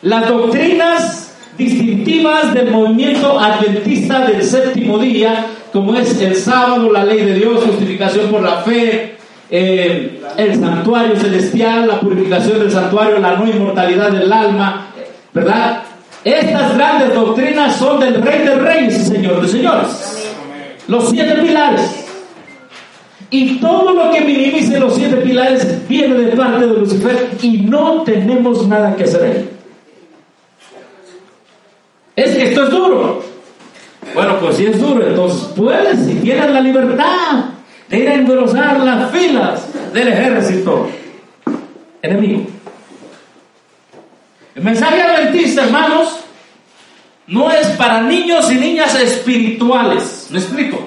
las doctrinas distintivas del movimiento adventista del séptimo día, como es el sábado, la ley de Dios, justificación por la fe, el santuario celestial, la purificación del santuario, la no inmortalidad del alma, ¿verdad? Estas grandes doctrinas son del Rey de Reyes y Señor de Señores. Los 7 pilares. Y todo lo que minimice los 7 pilares viene de parte de Lucifer y no tenemos nada que hacer ahí. Es que esto es duro. Bueno, pues si es duro, entonces puedes, si tienes la libertad de ir a engrosar las filas del ejército enemigo. El mensaje adventista, hermanos, no es para niños y niñas espirituales. ¿Me explico?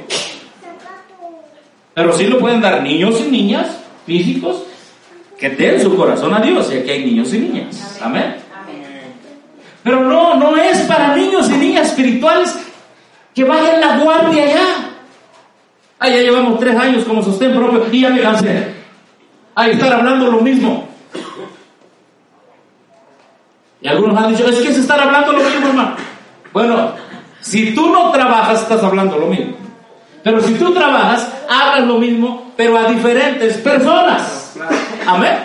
Pero sí lo pueden dar niños y niñas físicos que den su corazón a Dios. Y aquí hay niños y niñas. Amén. Pero no es para niños y niñas espirituales que vayan la guardia allá. Ya llevamos 3 años como sostén propio y ya me cansé. Estar hablando lo mismo. Y algunos han dicho, es que es estar hablando lo mismo, hermano. Bueno, si tú no trabajas, estás hablando lo mismo. Pero si tú trabajas, hablas lo mismo, pero a diferentes personas. Amén.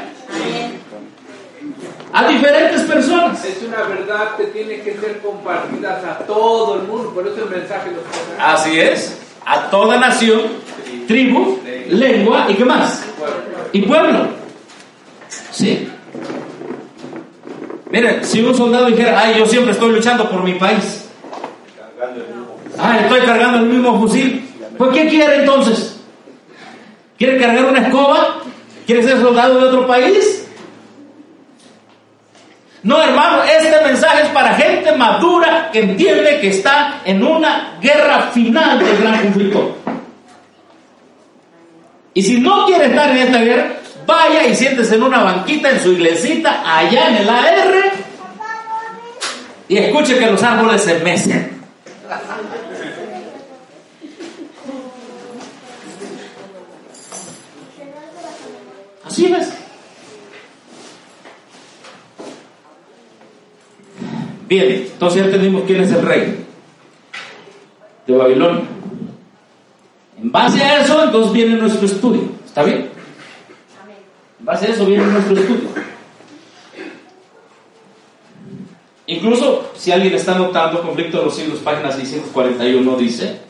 A diferentes personas. Es una verdad que tiene que ser compartida a todo el mundo. Por eso el mensaje lo pone. Así es. A toda nación, tribu, lengua y ¿qué más? Y pueblo. Sí. Miren, si un soldado dijera, yo siempre estoy luchando por mi país. Estoy cargando el mismo fusil. Pues ¿qué quiere entonces? ¿Quiere cargar una escoba? ¿Quiere ser soldado de otro país? No, hermano, este mensaje es para gente madura que entiende que está en una guerra final del gran conflicto. Y si no quiere estar en esta guerra, vaya y siéntese en una banquita en su iglesita allá en el AR y escuche que los árboles se mecen. Así ves. Bien, entonces ya entendimos quién es el rey de Babilonia. En base a eso, entonces viene nuestro estudio. ¿Está bien? En base a eso viene nuestro estudio. Incluso, si alguien está notando, Conflicto de los Siglos, página 641, dice: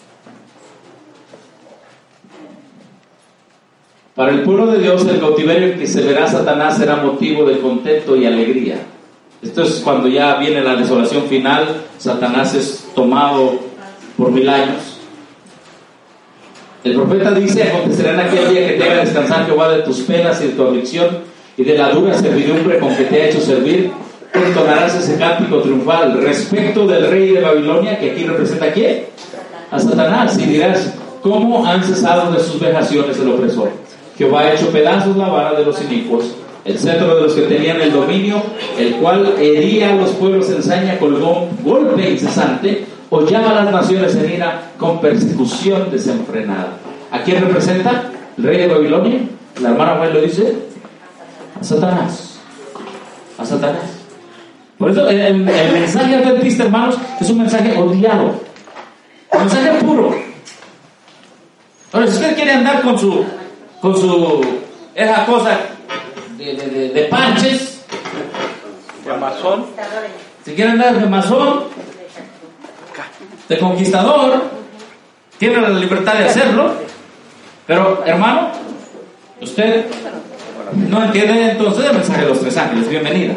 para el pueblo de Dios, el cautiverio en que se verá Satanás será motivo de contento y alegría. Esto es cuando ya viene la desolación final. Satanás es tomado por 1000 años. El profeta dice: acontecerá en aquel día que te haga descansar Jehová de tus penas y de tu aflicción y de la dura servidumbre con que te ha hecho servir. Entonarás ese cántico triunfal respecto del rey de Babilonia, que aquí representa ¿a quién? A Satanás. Y dirás: ¿cómo han cesado de sus vejaciones el opresor? Jehová ha hecho pedazos la vara de los inicuos, el cetro de los que tenían el dominio, el cual hería a los pueblos en saña con golpe incesante, hollaba a las naciones en ira con persecución desenfrenada. ¿A quién representa? ¿El rey de Babilonia? La hermana Juan lo dice: a Satanás. A Satanás. Por eso el mensaje adventista, hermanos, es un mensaje odiado, un mensaje puro. Ahora, si usted quiere andar con su esa cosa de panches, de masón, si quiere andar de masón, de conquistador, tiene la libertad de hacerlo. Pero, hermano, usted no entiende entonces el mensaje de los 3 ángeles. Bienvenida.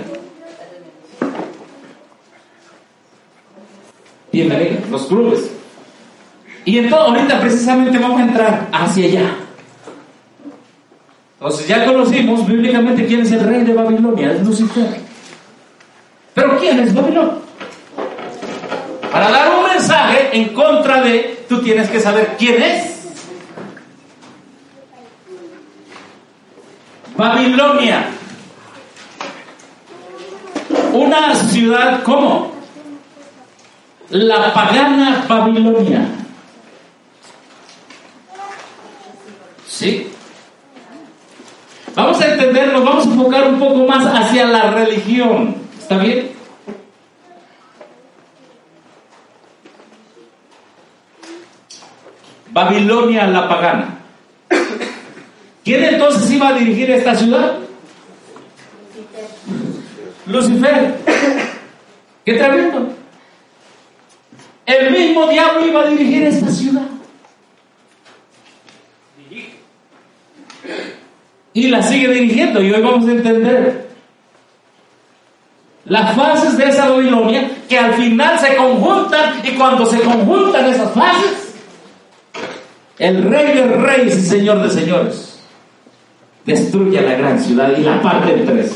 Bienvenida, los clubes. Y entonces ahorita precisamente vamos a entrar hacia allá. Entonces ya conocimos bíblicamente quién es el rey de Babilonia, es Lucifer. Pero ¿quién es Babilonia? Para dar un mensaje en contra de, tú tienes que saber quién es. Babilonia, una ciudad como la pagana Babilonia. ¿Sí? Vamos a entenderlo, vamos a enfocar un poco más hacia la religión. ¿Está bien? Babilonia la pagana. ¿Quién entonces iba a dirigir esta ciudad? Lucifer. ¡Qué tremendo! El mismo diablo iba a dirigir esta ciudad. Y la sigue dirigiendo, y hoy vamos a entender las fases de esa Babilonia, que al final se conjuntan, y cuando se conjuntan esas fases, el Rey de Reyes y Señor de Señores destruye a la gran ciudad y la parte en tres.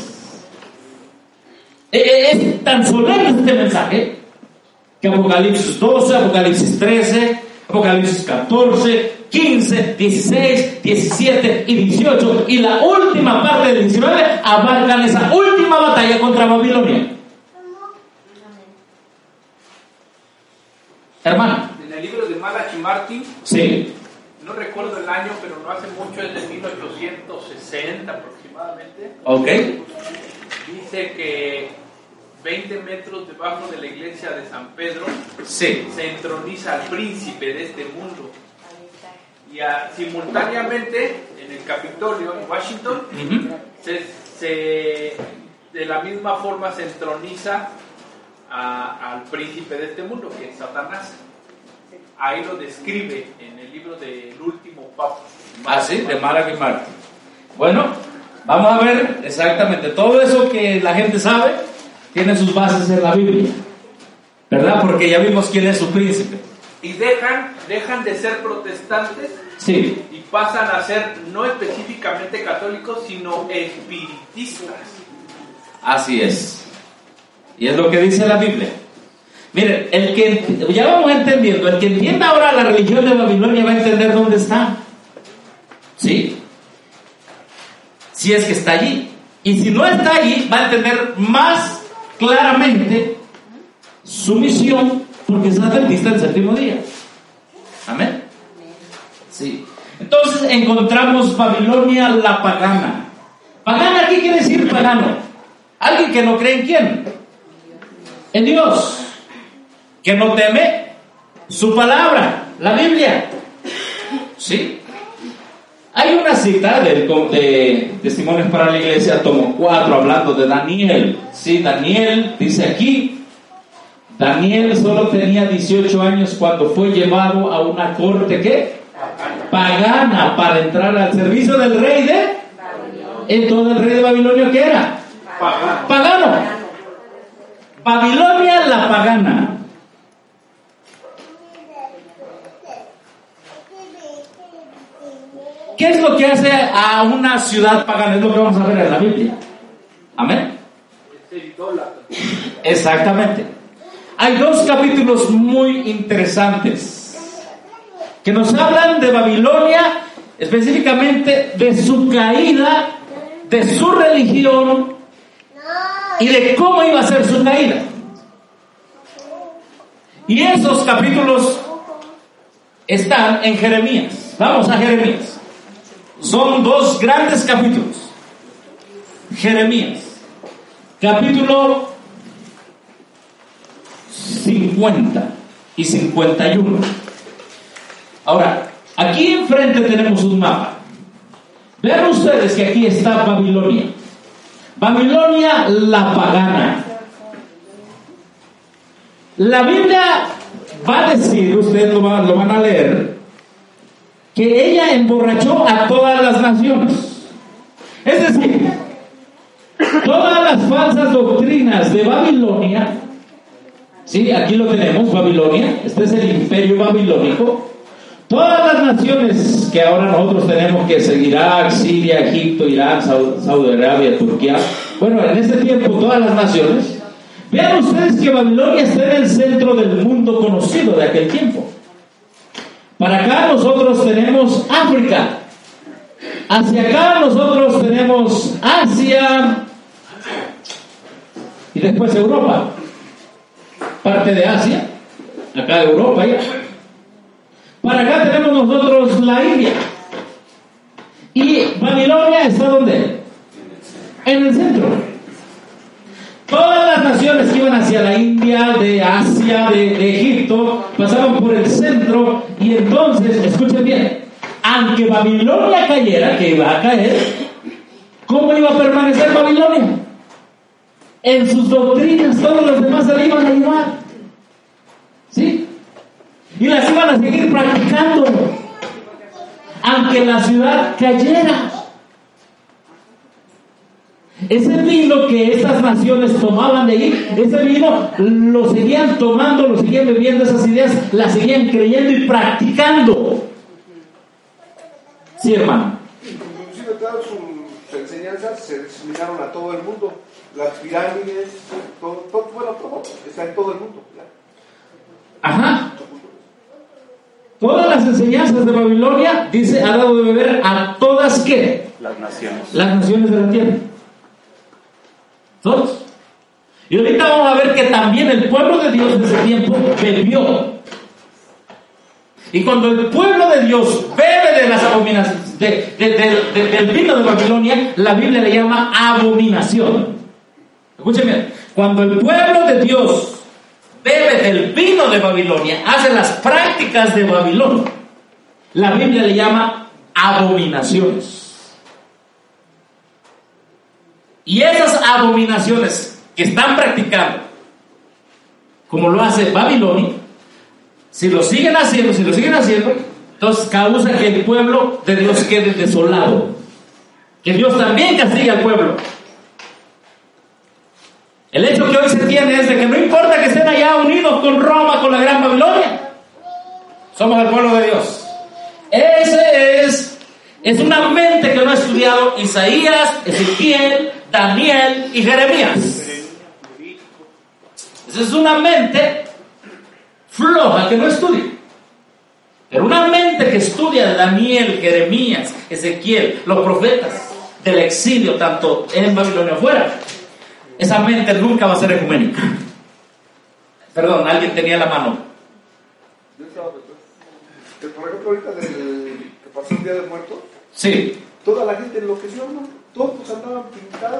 Es tan solemne este mensaje que Apocalipsis 12, Apocalipsis 13, Apocalipsis 14, 15, 16, 17 y 18 y la última parte del 19 abarcan esa última batalla contra Babilonia. Hermano, En el libro de Malachi Martin, sí, no recuerdo el año, pero no hace mucho, es de 1860 aproximadamente. ok, Dice que 20 metros debajo de la iglesia de San Pedro sí, se entroniza al príncipe de este mundo. Y simultáneamente en el Capitolio en Washington de la misma forma se entroniza al príncipe de este mundo, que es Satanás. Ahí lo describe en el libro del último Papa. así, de Malachi Martin. Bueno, vamos a ver exactamente todo eso que la gente sabe, tiene sus bases en la Biblia, ¿verdad? Porque ya vimos quién es su príncipe. Y dejan de ser protestantes, Sí, y pasan a ser no específicamente católicos, sino espiritistas. así es. Y es lo que dice la Biblia. Miren, ya vamos entendiendo, el que entienda ahora la religión de Babilonia va a entender dónde está. ¿Sí? Si es que está allí. Y si no está allí, va a entender más claramente su misión, porque es adventista del séptimo día. Amén. Sí. Entonces encontramos Babilonia la pagana. Pagana, ¿qué quiere decir pagano? Alguien que no cree en quién. En Dios. Que no teme su palabra, la Biblia. ¿Sí? Hay una cita de Testimonios para la Iglesia, tomo 4, hablando de Daniel. Sí, Daniel dice aquí, Daniel solo tenía 18 años cuando fue llevado a una corte, ¿qué? Pagana, para entrar al servicio del rey de... Entonces el rey de Babilonia, ¿qué era? Pagano. Babilonia la pagana. ¿Qué es lo que hace a una ciudad pagana? Es lo que vamos a ver en la Biblia. Amén. Exactamente. Hay 2 capítulos muy interesantes que nos hablan de Babilonia, específicamente de su caída, de su religión y de cómo iba a ser su caída. Y esos capítulos están en Jeremías. Vamos a Jeremías. Son 2 grandes capítulos. Jeremías, capítulo 50 y 51. Ahora, aquí enfrente tenemos un mapa. Vean ustedes que aquí está Babilonia. Babilonia la pagana. La Biblia va a decir, ustedes lo van a leer, que ella emborrachó a todas las naciones. Es decir, todas las falsas doctrinas de Babilonia, sí, aquí lo tenemos, Babilonia, este es el imperio babilónico. Todas las naciones que ahora nosotros tenemos, que es Irak, Siria, Egipto, Irán, Saudi Arabia, Turquía, bueno, en este tiempo todas las naciones, vean ustedes que Babilonia está en el centro del mundo conocido de aquel tiempo. Para acá nosotros tenemos África, hacia acá nosotros tenemos Asia y después Europa, parte de Asia, acá Europa ya. Para acá tenemos nosotros la India. Y Babilonia está ¿dónde? En el centro. Todas las naciones que iban hacia la India, de Asia, de Egipto, pasaban por el centro, y entonces, escuchen bien, aunque Babilonia cayera, que iba a caer, ¿cómo iba a permanecer Babilonia? En sus doctrinas, todos los demás se la iban a llevar, ¿sí? Y las iban a seguir practicando, aunque la ciudad cayera. Ese vino que estas naciones tomaban de ahí, ese vino lo seguían tomando, lo seguían bebiendo, esas ideas las seguían creyendo y practicando. Sí, hermano. Inclusive todas sus enseñanzas se diseminaron a todo el mundo. Las pirámides, todo está en todo el mundo. Ajá. Todas las enseñanzas de Babilonia, dice, ha dado de beber a todas, ¿qué? Las naciones. Las naciones de la tierra. Todos. Y ahorita vamos a ver que también el pueblo de Dios en ese tiempo bebió. Y cuando el pueblo de Dios bebe de las abominaciones, del vino de Babilonia, la Biblia le llama abominación. Escuchen bien. Cuando el pueblo de Dios bebe del vino de Babilonia, hace las prácticas de Babilonia, la Biblia le llama abominaciones. Y esas abominaciones que están practicando, como lo hace Babilonia, si lo siguen haciendo, entonces causa que el pueblo de Dios quede desolado. Que Dios también castigue al pueblo. El hecho que hoy se tiene es de que no importa que estén allá unidos con Roma, con la gran Babilonia, somos el pueblo de Dios. Es una mente que no ha estudiado Isaías, Ezequiel, Daniel y Jeremías. Esa es una mente floja que no estudia. Pero una mente que estudia Daniel, Jeremías, Ezequiel, los profetas del exilio, tanto en Babilonia afuera, esa mente nunca va a ser ecuménica. Perdón, alguien tenía la mano. Yo estaba pensando, por ejemplo, ahorita que pasó el Día de Muertos, Sí. toda la gente enloqueció, ¿no? Todos andaban pintados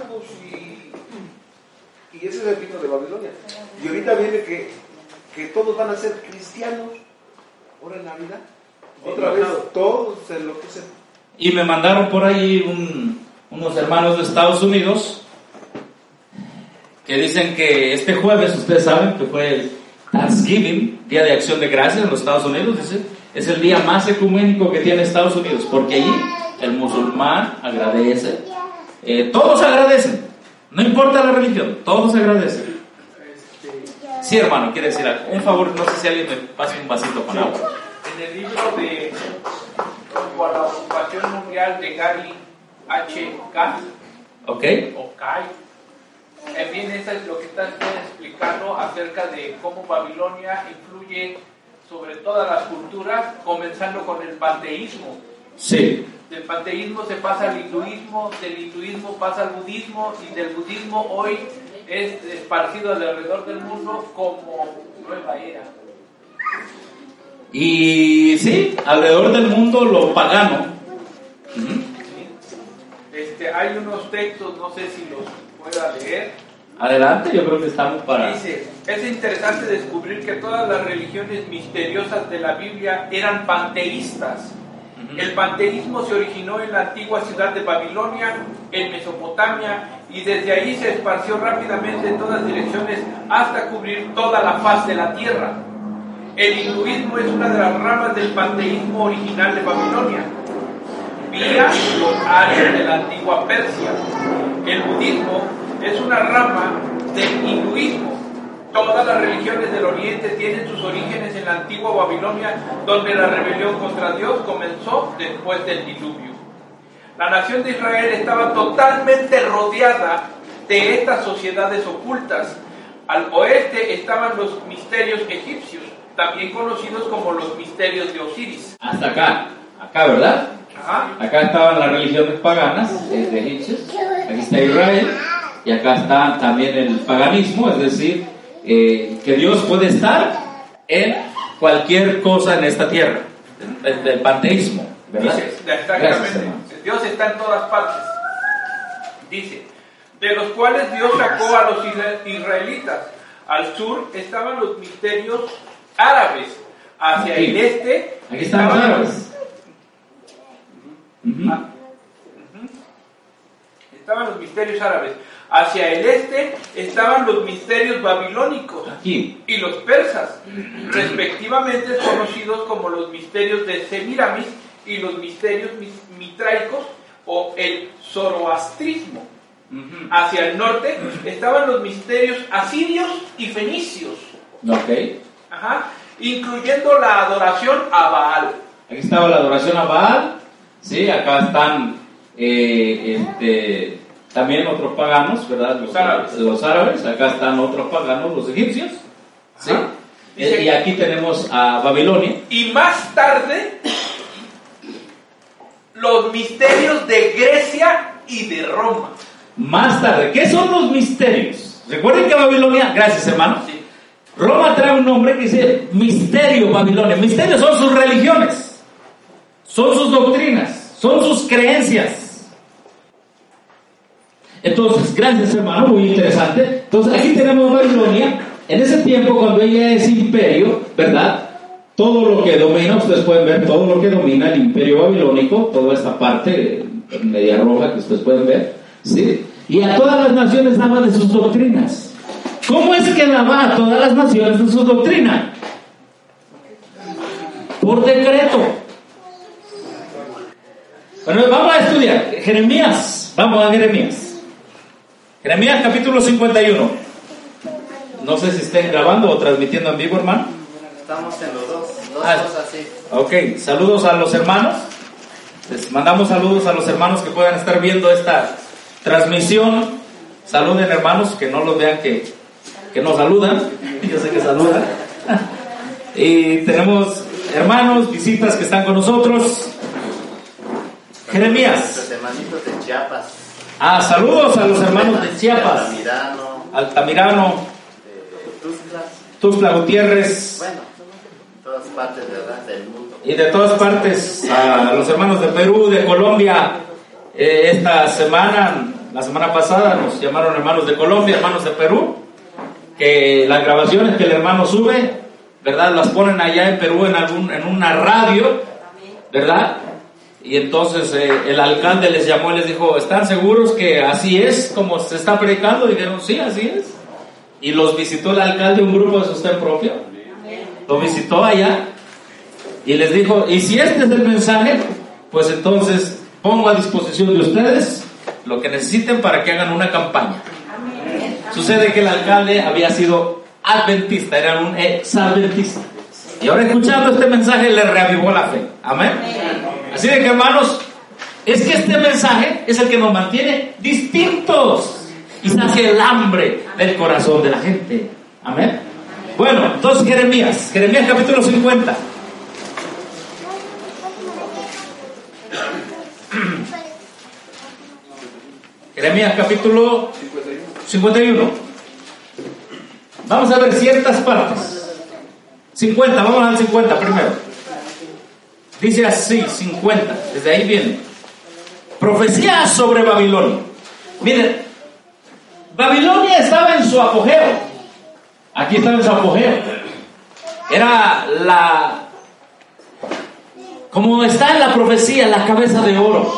y ese es el vino de Babilonia. Y ahorita viene que todos van a ser cristianos. Ahora en Navidad, otra vez todos se enloquecen. Y me mandaron por ahí unos hermanos de Estados Unidos que dicen que este jueves, ustedes saben que fue el Thanksgiving, Día de Acción de Gracias en los Estados Unidos, es el día más ecuménico que tiene Estados Unidos, porque allí el musulmán agradece, todos agradecen, no importa la religión, todos agradecen. Sí, hermano, quiere decir algo. Un favor, no sé si alguien me pase un vasito con agua. En el libro de Por la Ocupación Mundial de Gary H. Kass, ¿Ok? o Kai, bien, eso es lo que está explicando acerca de cómo Babilonia influye sobre todas las culturas, comenzando con el panteísmo. Sí. Del panteísmo se pasa al hinduismo, del hinduismo pasa al budismo, y del budismo hoy es esparcido alrededor del mundo como nueva era. Y sí, alrededor del mundo lo pagano. Hay unos textos, no sé si los pueda leer. Adelante, yo creo que estamos para... Dice, es interesante descubrir que todas las religiones misteriosas de la Biblia eran panteístas. El panteísmo se originó en la antigua ciudad de Babilonia, en Mesopotamia, y desde ahí se esparció rápidamente en todas direcciones hasta cubrir toda la faz de la tierra. El hinduismo es una de las ramas del panteísmo original de Babilonia, vía los arios de la antigua Persia. El budismo es una rama del hinduismo. Todas las religiones del Oriente tienen sus orígenes en la antigua Babilonia, donde la rebelión contra Dios comenzó después del diluvio. La nación de Israel estaba totalmente rodeada de estas sociedades ocultas. Al oeste estaban los misterios egipcios, también conocidos como los misterios de Osiris. Hasta acá, ¿verdad? Ajá. Acá estaban las religiones paganas, de egipcios, aquí está Israel, y acá está también el paganismo, es decir, que Dios puede estar en cualquier cosa en esta tierra, el panteísmo, ¿verdad? Dice, exactamente, Dios está en todas partes. Dice, de los cuales Dios sacó a los israelitas. Al sur estaban los misterios árabes, Hacia Aquí. el este. Aquí están los árabes. Estaban los misterios árabes. Hacia el este estaban los misterios babilónicos. Aquí. Y los persas, respectivamente conocidos como los misterios de Semiramis y los misterios mitraicos o el zoroastrismo. Hacia el norte estaban los misterios asirios y fenicios. Ok. Ajá, incluyendo la adoración a Baal. Aquí estaba la adoración a Baal. Sí, acá están también otros paganos, ¿verdad? Los árabes. Acá están otros paganos, los egipcios. ¿Sí? Y aquí tenemos a Babilonia. Y más tarde, los misterios de Grecia y de Roma. Más tarde, ¿qué son los misterios? Recuerden que Babilonia, gracias hermano, Sí. Roma trae un nombre que dice misterio Babilonia. Misterios son sus religiones, son sus doctrinas, son sus creencias. Entonces, gracias hermano, muy interesante. Entonces aquí tenemos Babilonia. En ese tiempo, cuando ella es imperio, ¿verdad? Todo lo que domina, ustedes pueden ver todo lo que domina el imperio babilónico, toda esta parte media roja que ustedes pueden ver, ¿sí? Y a todas las naciones daba de sus doctrinas. ¿Cómo es que daba a todas las naciones de sus doctrinas? Por decreto. Bueno, vamos a estudiar Jeremías. Vamos a Jeremías. Jeremías capítulo 51. No sé si estén grabando o transmitiendo en vivo, hermano. Estamos en los dos cosas así. Ok, saludos a los hermanos. Les mandamos saludos a los hermanos que puedan estar viendo esta transmisión. Saluden hermanos, que no los vean que nos saludan. Yo sé que saludan. Y tenemos hermanos, visitas que están con nosotros. Jeremías. Nuestros hermanitos de Chiapas. Saludos a los hermanos de Chiapas. Altamirano. Tuxtla Gutiérrez. Bueno, todas partes, ¿verdad? Del mundo. Y de todas partes, a los hermanos de Perú, de Colombia. Esta semana, la semana pasada, nos llamaron hermanos de Colombia, hermanos de Perú, que las grabaciones que el hermano sube, ¿verdad? Las ponen allá en Perú en una radio, ¿verdad? Y entonces el alcalde les llamó y les dijo, ¿están seguros que así es como se está predicando? Y dijeron, sí, así es. Y los visitó el alcalde, un grupo de sostén propio. Lo visitó allá y les dijo, y si este es el mensaje, pues entonces pongo a disposición de ustedes lo que necesiten para que hagan una campaña. Sucede que el alcalde había sido adventista, era un ex-adventista. Y ahora escuchando este mensaje le reavivó la fe. Amén. Así de que hermanos, es que este mensaje es el que nos mantiene distintos y sacia el hambre del corazón de la gente. Amén. Bueno, entonces Jeremías capítulo 50. Jeremías capítulo 51. Vamos a ver ciertas partes. 50, vamos al 50 primero. Dice así, 50, desde ahí viene. Profecía sobre Babilonia. Miren, Babilonia estaba en su apogeo. Aquí estaba en su apogeo. Era como está en la profecía, la cabeza de oro.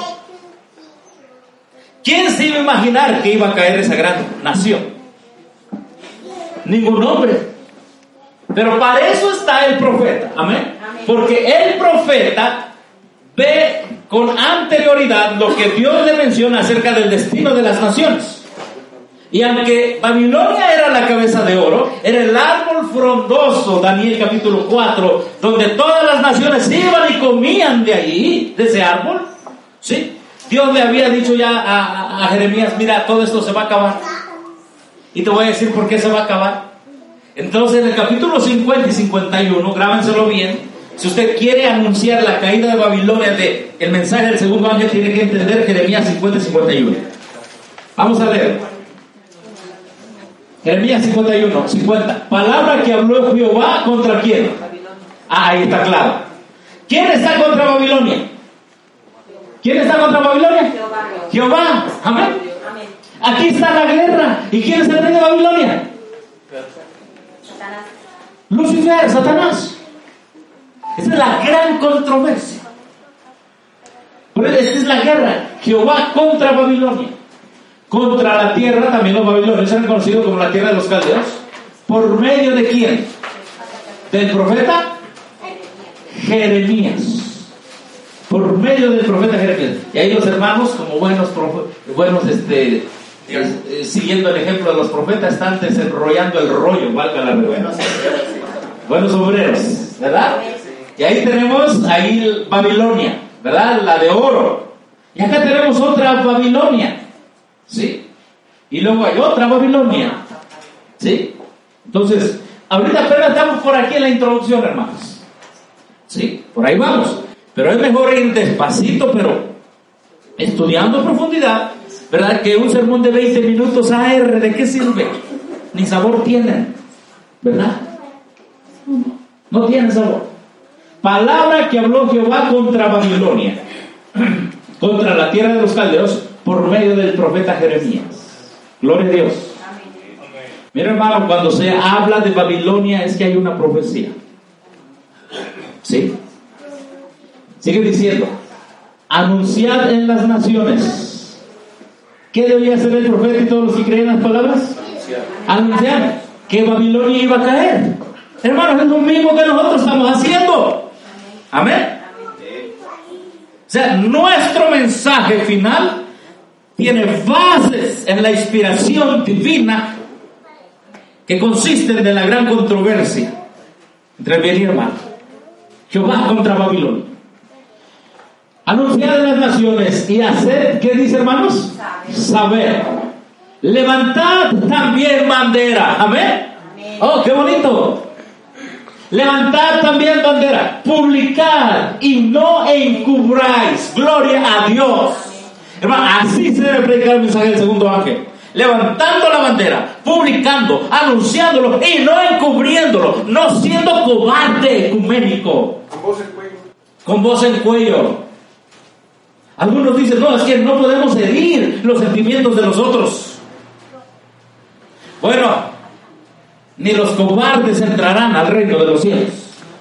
¿Quién se iba a imaginar que iba a caer esa gran nación? Ningún hombre. Pero para eso está el profeta. Amén. Porque el profeta ve con anterioridad lo que Dios le menciona acerca del destino de las naciones. Y aunque Babilonia era la cabeza de oro, era el árbol frondoso, Daniel capítulo 4, donde todas las naciones iban y comían de ahí, de ese árbol. ¿Sí? Dios le había dicho ya a Jeremías, mira, todo esto se va a acabar. Y te voy a decir por qué se va a acabar. Entonces, en el capítulo 50 y 51, grábenselo bien. Si usted quiere anunciar la caída de Babilonia, el mensaje del segundo ángel, tiene que entender Jeremías 50 y 51. Vamos a leer. Jeremías 50. Palabra que habló Jehová contra quién. Ahí está claro. ¿Quién está contra Babilonia? ¿Quién está contra Babilonia? Jehová. Amén. Aquí está la guerra. ¿Y quién es el rey de Babilonia? Lucifer, Satanás. Esa es la gran controversia. Por eso, esta es la guerra. Jehová contra Babilonia. Contra la tierra, también los babilonios eran conocidos como la tierra de los caldeos. ¿Por medio de quién? Del profeta Jeremías. Por medio del profeta Jeremías. Y ahí los hermanos, como buenos siguiendo el ejemplo de los profetas, están desenrollando el rollo, valga la redundancia. Buenos obreros, ¿verdad? Y ahí tenemos Babilonia, ¿verdad? La de oro. Y acá tenemos otra Babilonia, ¿sí? Y luego hay otra Babilonia, ¿sí? Entonces, ahorita apenas estamos por aquí en la introducción, hermanos, ¿sí? Por ahí vamos. Pero es mejor ir despacito, pero estudiando a profundidad, ¿verdad? Que un sermón de 20 minutos AR, ¿de qué sirve? Ni sabor tienen, ¿verdad? No tiene sabor. Palabra que habló Jehová contra Babilonia, contra la tierra de los caldeos, por medio del profeta Jeremías. Gloria a Dios. Mira, hermano, cuando se habla de Babilonia es que hay una profecía. ¿Sí? Sigue diciendo: anunciad en las naciones. ¿Qué debía hacer el profeta y todos los que creían las palabras? Anunciar que Babilonia iba a caer. Hermanos, es lo mismo que nosotros estamos haciendo. Amén. O sea, nuestro mensaje final tiene bases en la inspiración divina que consisten de la gran controversia entre el bien y el mal. Jehová contra Babilonia. Anunciad en las naciones y haced, ¿qué dice, hermanos? Saber. Levantad también bandera. Amén. Oh, qué bonito. Levantad también bandera. Publicad y no encubráis. Gloria a Dios. Hermano, así se debe predicar el mensaje del segundo ángel. Levantando la bandera, publicando, anunciándolo y no encubriéndolo, no siendo cobarde ecuménico. Con voz en cuello. Con voz en cuello. Algunos dicen: no, es que no podemos herir los sentimientos de los otros. Bueno, ni los cobardes entrarán al reino de los cielos.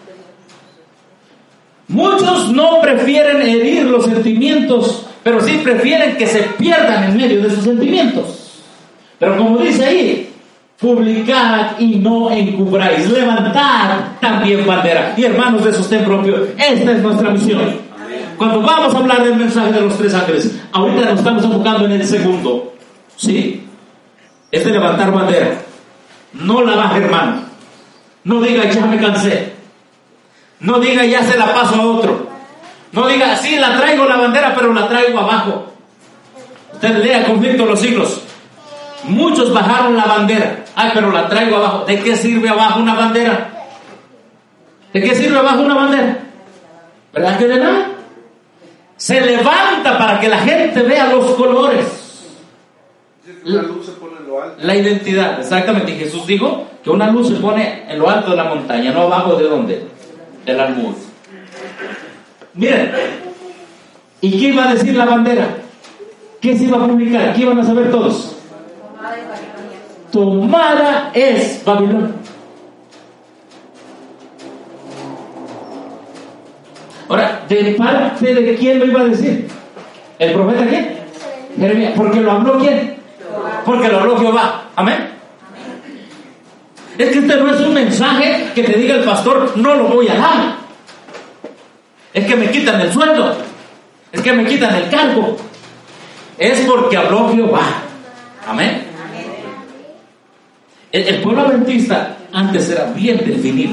Muchos no prefieren herir los sentimientos, pero sí prefieren que se pierdan en medio de sus sentimientos. Pero como dice ahí: publicad y no encubráis, levantad también bandera. Y hermanos, de sostén propio, esta es nuestra misión. Cuando vamos a hablar del mensaje de los tres ángeles, ahorita nos estamos enfocando en el segundo, ¿sí? Es de levantar bandera. No la baje, hermano. No diga: ya me cansé. No diga: ya se la paso a otro. No diga: sí, la traigo la bandera, pero la traigo abajo. Usted lea Conflicto de los Siglos. Muchos bajaron la bandera. Ay, pero la traigo abajo. ¿De qué sirve abajo una bandera? ¿De qué sirve abajo una bandera? ¿Verdad que de nada? Se levanta para que la gente vea los colores. Una luz se pone en lo alto. La identidad, exactamente. Y Jesús dijo que una luz se pone en lo alto de la montaña, no abajo de dónde, del almud. Miren, ¿y qué iba a decir la bandera? ¿Qué se iba a publicar? ¿Qué iban a saber todos? Tomada es Babilonia. Ahora, ¿de parte de quién lo iba a decir? ¿El profeta quién? Jeremías. ¿Porque lo habló quién? Porque lo habló Jehová. Amén. Es que este no es un mensaje que te diga el pastor: no lo voy a dar. Es que me quitan el sueldo. Es que me quitan el cargo. Es porque habló Jehová. Amén. El pueblo adventista antes era bien definido.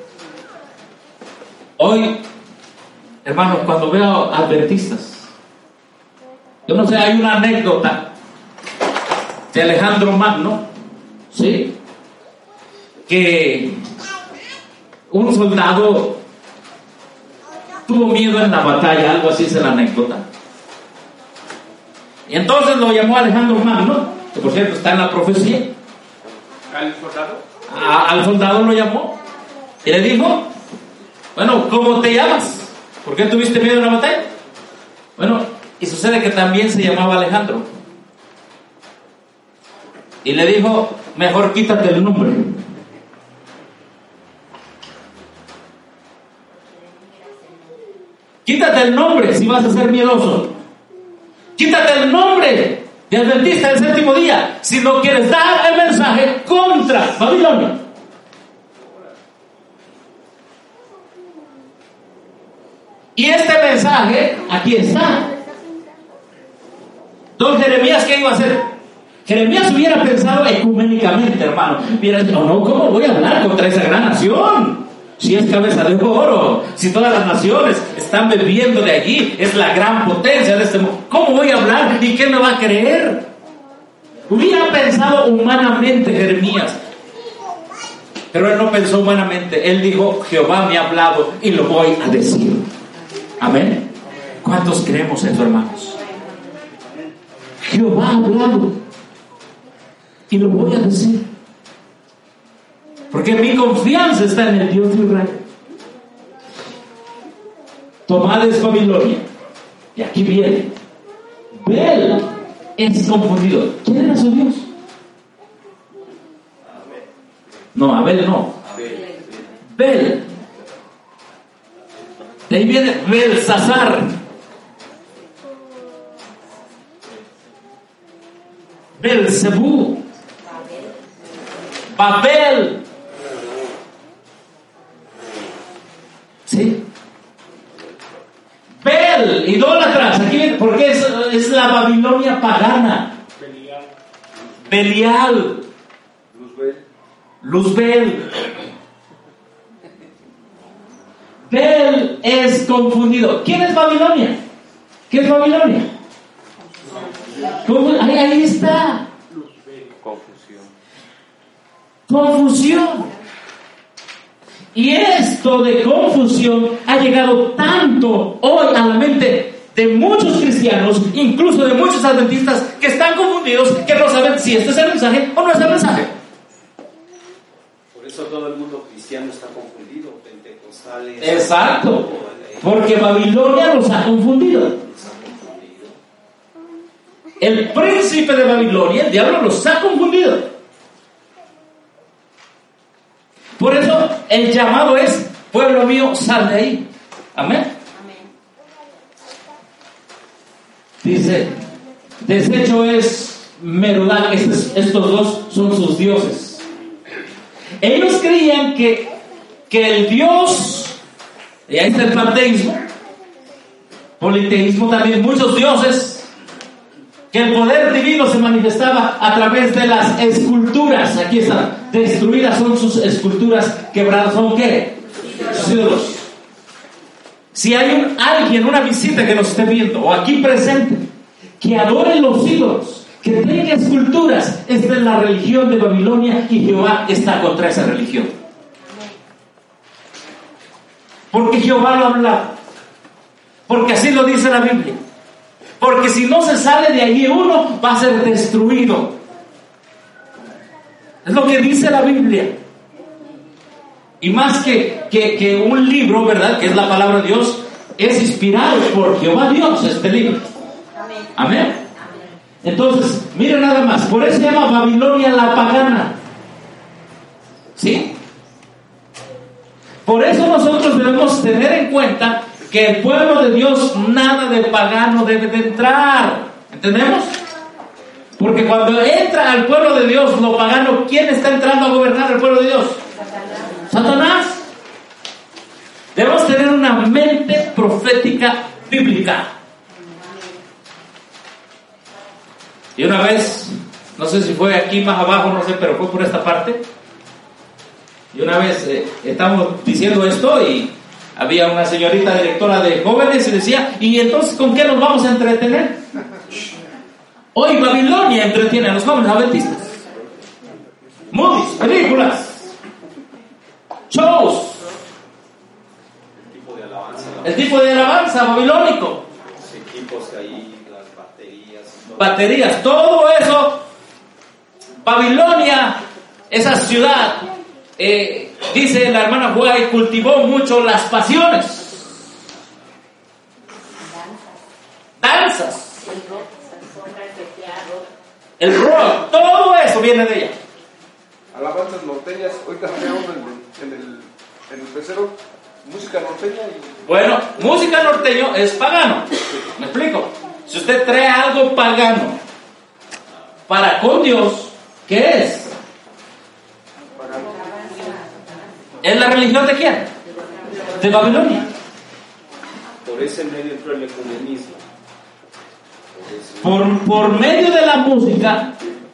Hoy, hermanos, cuando veo adventistas, yo no sé, hay una anécdota de Alejandro Magno, ¿sí? Que un soldado tuvo miedo en la batalla, algo así es la anécdota. Y entonces lo llamó Alejandro Magno, que por cierto está en la profecía. ¿Al soldado? Al soldado lo llamó y le dijo: bueno, ¿cómo te llamas? ¿Por qué tuviste miedo en la batalla? Bueno, y sucede que también se llamaba Alejandro. Y le dijo: mejor quítate el nombre. Quítate el nombre si vas a ser miedoso. Quítate el nombre de adventista del séptimo día si no quieres dar el mensaje contra Babilonia. Y este mensaje aquí está. Don Jeremías, ¿qué iba a hacer? Jeremías hubiera pensado ecuménicamente, hermano. Mira, no, ¿cómo voy a hablar contra esa gran nación? Si es cabeza de oro, si todas las naciones están bebiendo de allí, es la gran potencia de este mundo. ¿Cómo voy a hablar? ¿Y quién me va a creer? Hubiera pensado humanamente Jeremías, pero él no pensó humanamente. Él dijo: Jehová me ha hablado y lo voy a decir. Amén. ¿Cuántos creemos eso, hermanos? Jehová ha hablado y lo voy a decir, porque mi confianza está en el Dios de Israel. Tomad es Babilonia. Y aquí viene. Bel es confundido. ¿Quién era su Dios? No, Abel no. Bel. De ahí viene Belsasar. Belzebú. Babel. ¿Sí? Bel, idólatras. Aquí viene, porque es la Babilonia pagana. Belial. Luzbel. Bel es confundido. ¿Quién es Babilonia? ¿Qué es Babilonia? Ahí está. Confusión. Y esto de confusión ha llegado tanto hoy a la mente de muchos cristianos, incluso de muchos adventistas, que están confundidos, que no saben si este es el mensaje o no es el mensaje. Por eso todo el mundo cristiano está confundido, pentecostales. Exacto, porque Babilonia los ha confundido. El príncipe de Babilonia, el diablo, los ha confundido. Por eso el llamado es: pueblo mío, sal de ahí. Amén. Dice: desecho es Merodach. Estos dos son sus dioses. Ellos creían que el Dios, y ahí está el panteísmo, politeísmo también, muchos dioses, que el poder divino se manifestaba a través de las esculturas. Aquí están. Destruidas son sus esculturas, quebradas son ¿qué? Sus ídolos. Si hay alguien, una visita que nos esté viendo, o aquí presente, que adore los ídolos, que tenga esculturas, esta es la religión de Babilonia, y Jehová está contra esa religión. Porque Jehová lo habla, porque así lo dice la Biblia. Porque si no se sale de allí uno, va a ser destruido. Es lo que dice la Biblia. Y más que un libro, ¿verdad?, que es la palabra de Dios, es inspirado por Jehová Dios este libro. Amén. Entonces, miren nada más. Por eso se llama Babilonia la pagana. ¿Sí? Por eso nosotros debemos tener en cuenta que el pueblo de Dios, nada de pagano debe de entrar. ¿Entendemos? Porque cuando entra al pueblo de Dios lo pagano, ¿quién está entrando a gobernar el pueblo de Dios? Satanás. Debemos tener una mente profética bíblica. Y una vez, no sé si fue aquí más abajo, no sé, pero fue por esta parte. Y una vez estábamos diciendo esto y había una señorita directora de jóvenes y decía: ¿y entonces con qué nos vamos a entretener? Hoy Babilonia entretiene a los jóvenes adventistas. Movies, películas, shows. El tipo de alabanza babilónico. Los equipos ahí, las baterías, todo eso. Babilonia, esa ciudad, dice la hermana White, cultivó mucho las pasiones. Danzas. El rock, todo eso viene de ella. Alabanzas norteñas. Ahorita tenemos en el pecero música norteña y Bueno, música norteño es pagano. ¿Me explico? Si usted trae algo pagano para con Dios, ¿qué es? ¿Es la religión de quién? De Babilonia. Por ese medio entró el ecumenismo. Por medio de la música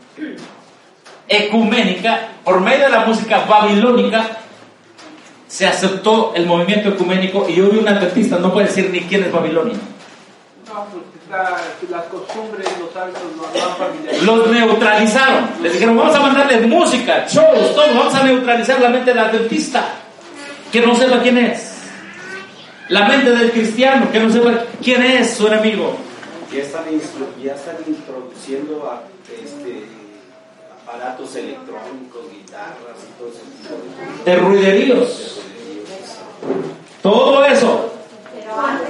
ecuménica, por medio de la música babilónica, se aceptó el movimiento ecuménico, y hoy un adventista no puede decir ni quién es Babilonia. No, porque las costumbres, los hábitos no han familiarizado. Los neutralizaron. Les dijeron, vamos a mandarles música, shows, todo, vamos a neutralizar la mente del adventista, que no sepa quién es. La mente del cristiano, que no sepa quién es su enemigo. Ya están introduciendo aparatos electrónicos, guitarras y todo ese tipo de ruideríos. Todo eso. Pero antes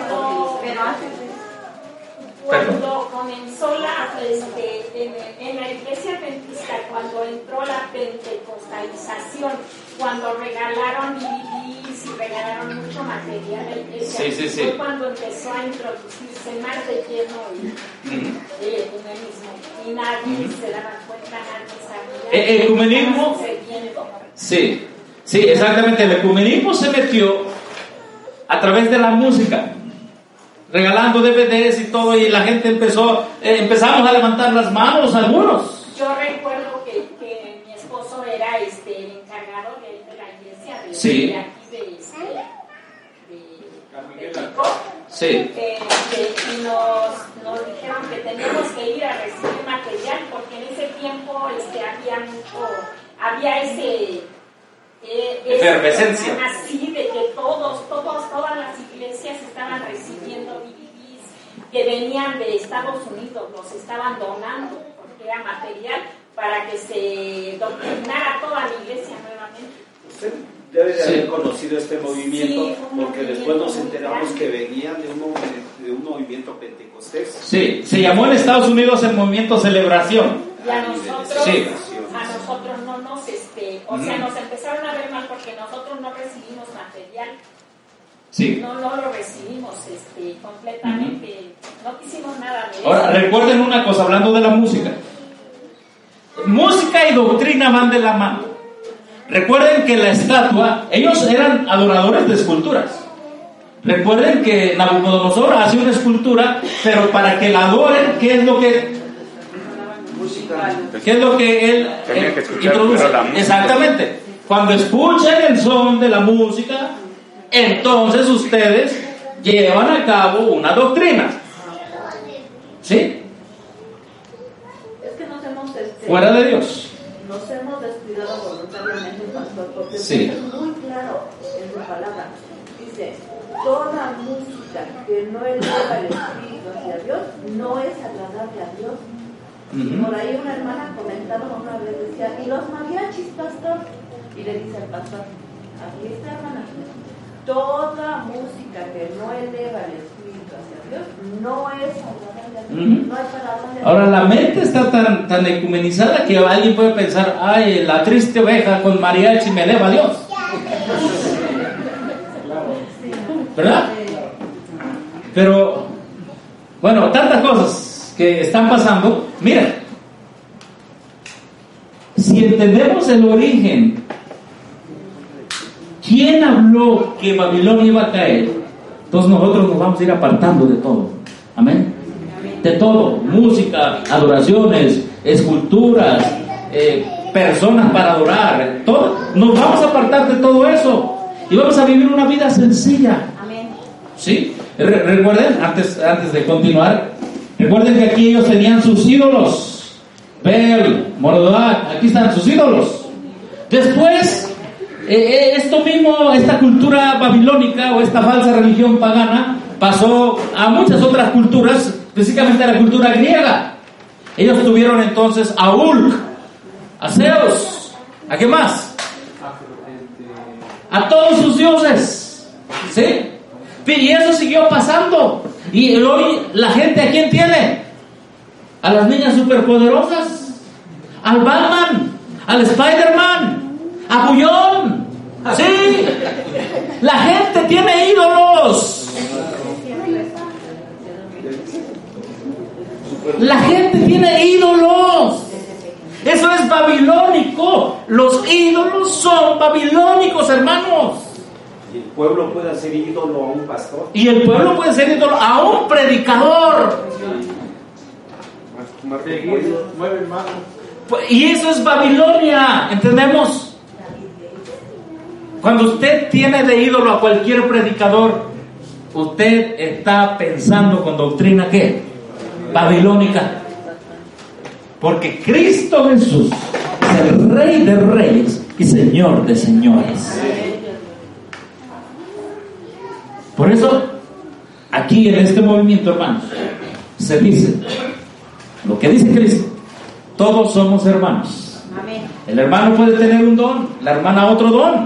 cuando comenzó en la iglesia adventista, cuando entró la pentecostalización, cuando regalaron DVDs y regalaron mucho material a la iglesia, fue cuando empezó a introducirse más de lleno el ecumenismo, y nadie se daba cuenta, nadie sabía. ¿El ecumenismo? Sí, exactamente. El ecumenismo se metió a través de la música, regalando DVDs y todo, y la gente empezamos a levantar las manos algunos. Yo recuerdo que mi esposo era el encargado de la iglesia de aquí de Chico. Sí. Y nos dijeron que teníamos que ir a recibir material, porque en ese tiempo había efervescencia. Así de que todas las iglesias estaban recibiendo DVDs que venían de Estados Unidos, los estaban donando porque era material para que se doctrinara toda la iglesia nuevamente. Usted debe de haber conocido este movimiento, porque después nos enteramos que venían de un movimiento pentecostés. Sí, se llamó en Estados Unidos el movimiento Celebración. Y a nosotros no nos, nos empezaron a ver mal porque nosotros no recibimos material. Sí. No lo recibimos completamente. No quisimos nada de eso. Ahora, recuerden una cosa, hablando de la música. Música y doctrina van de la mano. Recuerden que la estatua, ellos eran adoradores de esculturas. Recuerden que Nabucodonosor hace una escultura, pero para que la adoren, ¿qué es lo que él tenía que escuchar introduce? La música. Exactamente. Cuando escuchen el son de la música, entonces ustedes llevan a cabo una doctrina. ¿Sí? Es que nos hemos fuera de Dios. Nos hemos descuidado voluntariamente, pastor, porque es muy claro en su palabra. Dice, toda música que no eleva el espíritu hacia Dios no es agradable a Dios. Por ahí una hermana comentaba una vez, decía, ¿y los mariachis, pastor? Y le dice al pastor, aquí está, hermana, toda música que no eleva el espíritu hacia Dios no es agradable a Dios. No es agradable a Dios. Ahora, la mente está tan ecumenizada que alguien puede pensar, ay, la triste oveja con mariachi me eleva a Dios. ¿Verdad? Pero, bueno, tantas cosas que están pasando. Miren, si entendemos el origen, ¿quién habló que Babilonia iba a caer? Entonces nosotros nos vamos a ir apartando de todo. Amén. De todo, música, adoraciones, esculturas, personas para adorar, todo. Nos vamos a apartar de todo eso y vamos a vivir una vida sencilla. Amén. ¿Sí? Recuerden, antes de continuar, recuerden que aquí ellos tenían sus ídolos. Bel, Morodac, aquí están sus ídolos. Después, esto mismo, esta cultura babilónica o esta falsa religión pagana pasó a muchas otras culturas, específicamente a la cultura griega. Ellos tuvieron entonces a Ulk, a Zeus, ¿a qué más? A todos sus dioses, ¿sí? Y eso siguió pasando. Y hoy la gente, ¿a quién tiene? A las niñas superpoderosas, al Batman, al Spider-Man, a Bullón, ¿sí? La gente tiene ídolos. La gente tiene ídolos. Eso es babilónico. Los ídolos son babilónicos, hermanos. Y el pueblo puede hacer ídolo a un pastor. Y el pueblo puede ser ídolo a un predicador. Y eso es Babilonia, ¿entendemos? Cuando usted tiene de ídolo a cualquier predicador, usted está pensando con doctrina ¿qué? Babilónica. Porque Cristo Jesús es el Rey de Reyes y Señor de Señores. Por eso, aquí en este movimiento, hermanos, se dice lo que dice Cristo: todos somos hermanos. El hermano puede tener un don, la hermana otro don.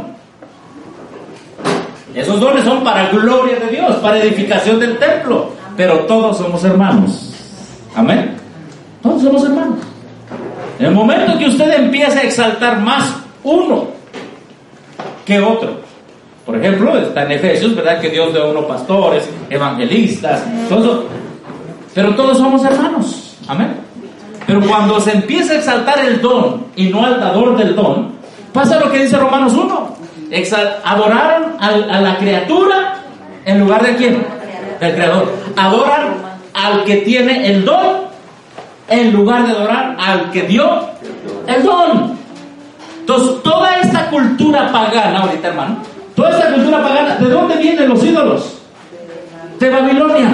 Esos dones son para gloria de Dios, para edificación del templo, pero todos somos hermanos. Amén. Todos somos hermanos. En el momento que usted empiece a exaltar más uno que otro, por ejemplo, está en Efesios, ¿verdad? Que Dios da uno pastores, evangelistas, todo, pero todos somos hermanos. Amén. Pero cuando se empieza a exaltar el don y no al dador del don, pasa lo que dice Romanos 1. Adoraron a la criatura en lugar de ¿quién? Del creador. Adoran al que tiene el don en lugar de adorar al que dio el don. Entonces, toda esta cultura pagana, ahorita, hermano, toda esta cultura pagana, ¿de dónde vienen los ídolos? De Babilonia.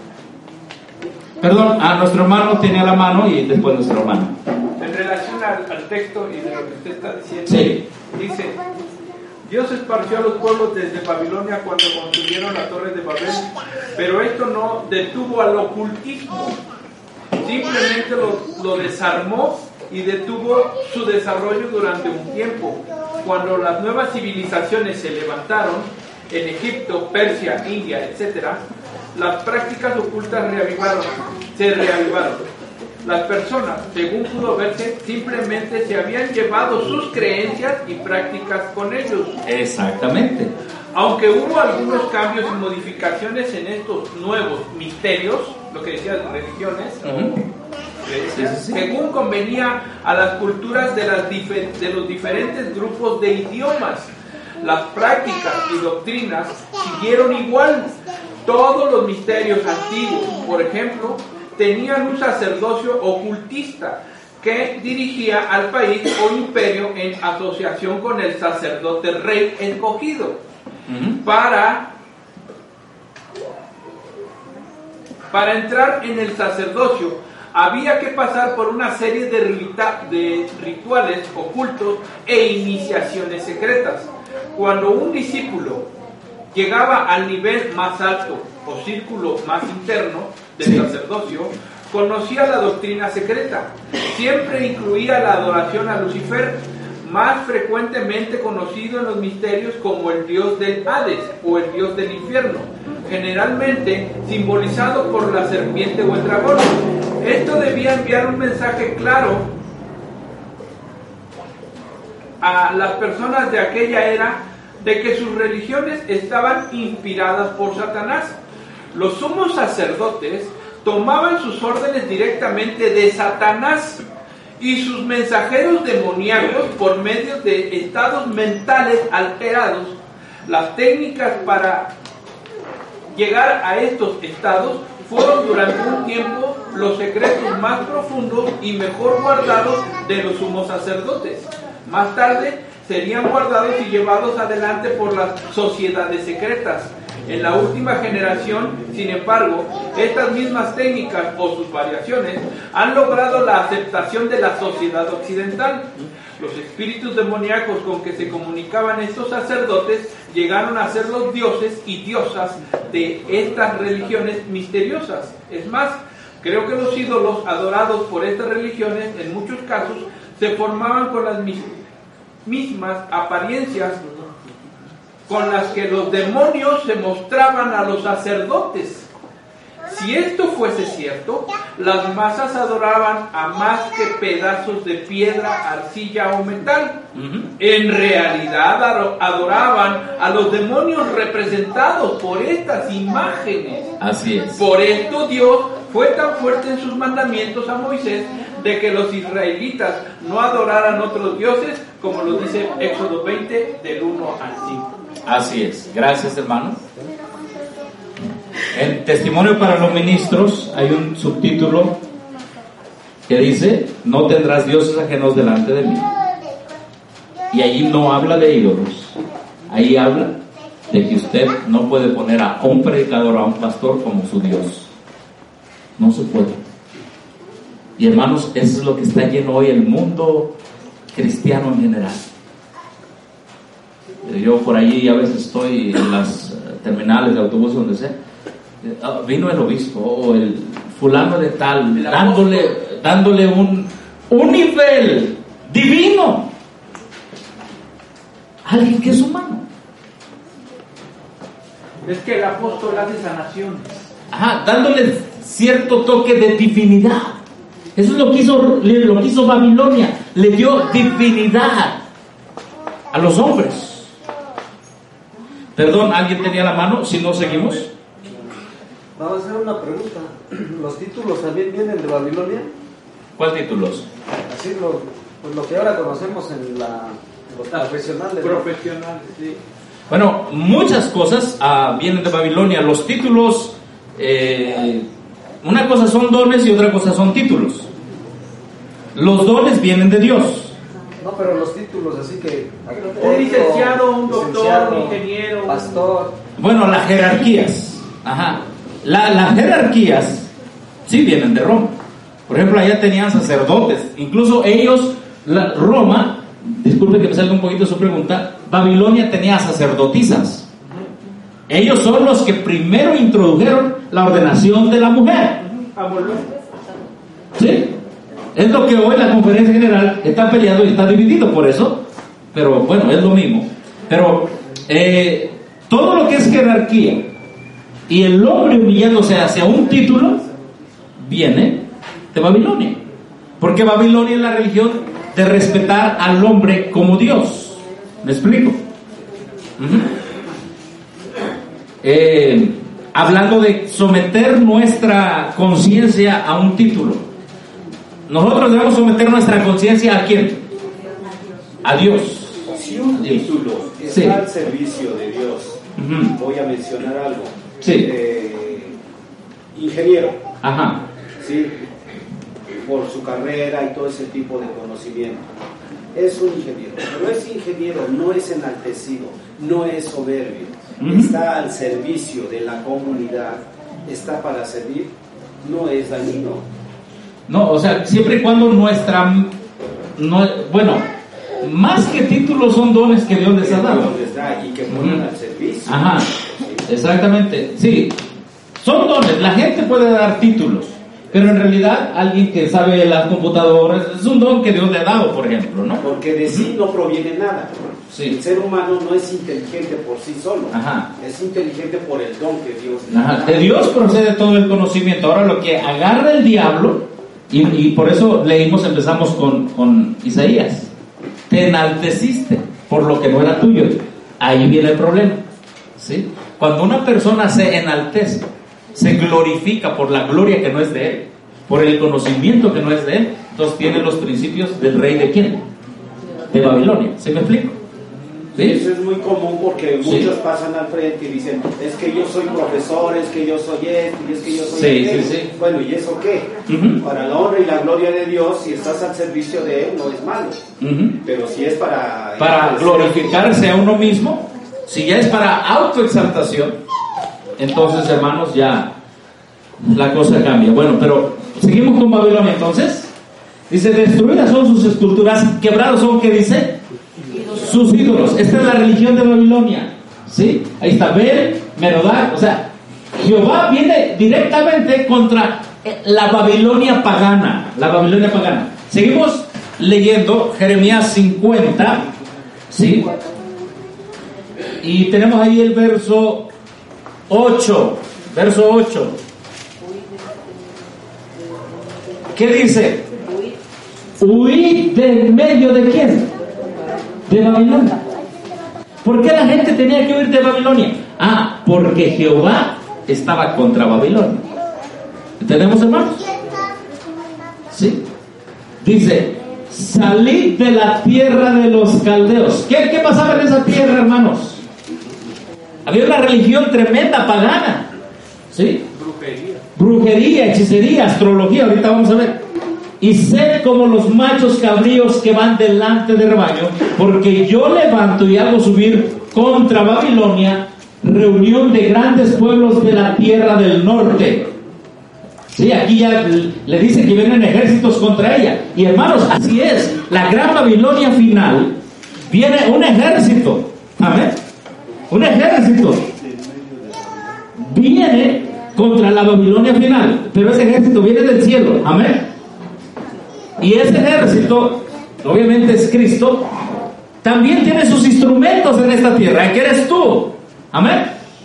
Perdón, a nuestro hermano tenía la mano y después nuestro hermano. En relación al texto y de lo que usted está diciendo, sí. Dice: Dios esparció a los pueblos desde Babilonia cuando construyeron la torre de Babel, pero esto no detuvo al ocultismo, simplemente lo desarmó y detuvo su desarrollo durante un tiempo. Cuando las nuevas civilizaciones se levantaron, en Egipto, Persia, India, etc., las prácticas ocultas se reavivaron. Las personas, según pudo verse, simplemente se habían llevado sus creencias y prácticas con ellos. Exactamente. Aunque hubo algunos cambios y modificaciones en estos nuevos misterios, lo que decía las religiones, según convenía a las culturas de los diferentes grupos de idiomas, las prácticas y doctrinas siguieron igual. Todos los misterios antiguos, por ejemplo, tenían un sacerdocio ocultista que dirigía al país o imperio en asociación con el sacerdote rey escogido. Para entrar en el sacerdocio había que pasar por una serie de rituales ocultos e iniciaciones secretas. Cuando un discípulo llegaba al nivel más alto o círculo más interno del sacerdocio, conocía la doctrina secreta. Siempre incluía la adoración a Lucifer, más frecuentemente conocido en los misterios como el dios del Hades o el dios del infierno, generalmente simbolizado por la serpiente o el dragón. Esto debía enviar un mensaje claro a las personas de aquella era de que sus religiones estaban inspiradas por Satanás. Los sumos sacerdotes tomaban sus órdenes directamente de Satanás y sus mensajeros demoníacos por medio de estados mentales alterados. Las técnicas para llegar a estos estados fueron durante un tiempo los secretos más profundos y mejor guardados de los sumos sacerdotes. Más tarde serían guardados y llevados adelante por las sociedades secretas. En la última generación, sin embargo, estas mismas técnicas o sus variaciones han logrado la aceptación de la sociedad occidental. Los espíritus demoníacos con que se comunicaban estos sacerdotes llegaron a ser los dioses y diosas de estas religiones misteriosas. Es más, creo que los ídolos adorados por estas religiones, en muchos casos, se formaban con las mismas apariencias con las que los demonios se mostraban a los sacerdotes. Si esto fuese cierto, las masas adoraban a más que pedazos de piedra, arcilla o metal. En realidad adoraban a los demonios representados por estas imágenes. Así es. Por esto Dios fue tan fuerte en sus mandamientos a Moisés de que los israelitas no adoraran otros dioses, como lo dice Éxodo 20 del 1 al 5. Así es. Gracias, hermano. En Testimonio para los Ministros hay un subtítulo que dice: no tendrás dioses ajenos delante de mí. Y allí no habla de ídolos, ahí habla de que usted no puede poner a un predicador o a un pastor como su Dios. No se puede. Y hermanos, eso es lo que está lleno hoy el mundo cristiano en general. Yo por allí a veces estoy en las terminales de autobús, donde sea, vino el obispo o el fulano de tal, dándole un nivel divino a alguien que es humano. Es que el apóstol hace sanaciones. Ajá, dándole cierto toque de divinidad. Eso es lo que hizo Babilonia. Le dio divinidad a los hombres. Perdón, ¿alguien tenía la mano? Si no, seguimos. Vamos a hacer una pregunta. ¿Los títulos también vienen de Babilonia? ¿Cuáles títulos? Así lo que ahora conocemos en los profesionales. Profesionales, sí. Bueno, muchas cosas vienen de Babilonia. Los títulos, una cosa son dones y otra cosa son títulos. Los dones vienen de Dios. No, pero los títulos, así que... Un licenciado, un doctor, un ingeniero, pastor. Bueno, las jerarquías. Ajá. Las jerarquías sí vienen de Roma. Por ejemplo, allá tenían sacerdotes. Incluso ellos, Roma, disculpe que me salga un poquito su pregunta, Babilonia tenía sacerdotisas. Ellos son los que primero introdujeron la ordenación de la mujer. ¿Sí? Es lo que hoy la conferencia general está peleando y está dividido por eso. Pero bueno, es lo mismo. Pero todo lo que es jerarquía y el hombre humillándose hacia un título viene de Babilonia. Porque Babilonia es la religión de respetar al hombre como Dios. ¿Me explico? Hablando de someter nuestra conciencia a un título. Nosotros debemos someter nuestra conciencia ¿a quién? A Dios. Si un título está al servicio de Dios, voy a mencionar algo. Sí. Ingeniero. Ajá. Sí. Por su carrera y todo ese tipo de conocimiento. Es un ingeniero. Pero ese ingeniero no es enaltecido, no es soberbio. Está al servicio de la comunidad, está para servir, no es dañino. No, o sea, siempre y cuando bueno, más que títulos son dones que Dios les ha dado. Dios les da y que ponen al servicio. Ajá, exactamente, sí. Son dones, la gente puede dar títulos, pero en realidad alguien que sabe las computadoras es un don que Dios le ha dado, por ejemplo, ¿no? Porque de sí no proviene nada. Sí. El ser humano no es inteligente por sí solo. Ajá. Es inteligente por el don que Dios le Ajá. da. De Dios procede todo el conocimiento. Ahora lo que agarra el diablo, y por eso empezamos con Isaías. Te enalteciste por lo que no era tuyo. Ahí viene el problema. ¿Sí? Cuando una persona se enaltece, se glorifica por la gloria que no es de él, por el conocimiento que no es de él, entonces tiene los principios del rey de quién? De Babilonia. ¿Se me explico? ¿Sí? Eso es muy común porque muchos pasan al frente y dicen, es que yo soy profesor, es que yo soy esto, y es que yo soy aquello. Sí. Bueno, ¿y eso qué? Para la honra y la gloria de Dios, si estás al servicio de Él, no es malo. Pero si es para glorificarse a uno mismo, si ya es para autoexaltación, entonces, hermanos, ya la cosa cambia. Bueno, pero seguimos con Babilonia entonces. Dice, destruidas son sus esculturas, quebrados son, ¿qué dice? Sus ídolos. Esta es la religión de Babilonia. ¿Sí? Ahí está Bel, Merodach. O sea, Jehová viene directamente contra la Babilonia pagana. La Babilonia pagana. Seguimos leyendo Jeremías 50. ¿Sí? Y tenemos ahí el verso 8. Verso 8. ¿qué dice? Huid de medio de quién? De Babilonia. ¿Por qué la gente tenía que huir de Babilonia? Porque Jehová estaba contra Babilonia. ¿Entendemos, hermanos? Sí. Dice, salid de la tierra de los caldeos. ¿Qué pasaba en esa tierra, hermanos? Había una religión tremenda, pagana. ¿Sí? Brujería, hechicería, astrología. Ahorita vamos a ver. Y sed como los machos cabríos que van delante del rebaño, porque yo levanto y hago subir contra Babilonia reunión de grandes pueblos de la tierra del norte. Sí, aquí ya le dice que vienen ejércitos contra ella. Y hermanos, así es. La gran Babilonia final, viene un ejército. Amén. Un ejército viene contra la Babilonia final, pero ese ejército viene del cielo. Amén. Y ese ejército, obviamente es Cristo, también tiene sus instrumentos en esta tierra, que eres tú. Amén.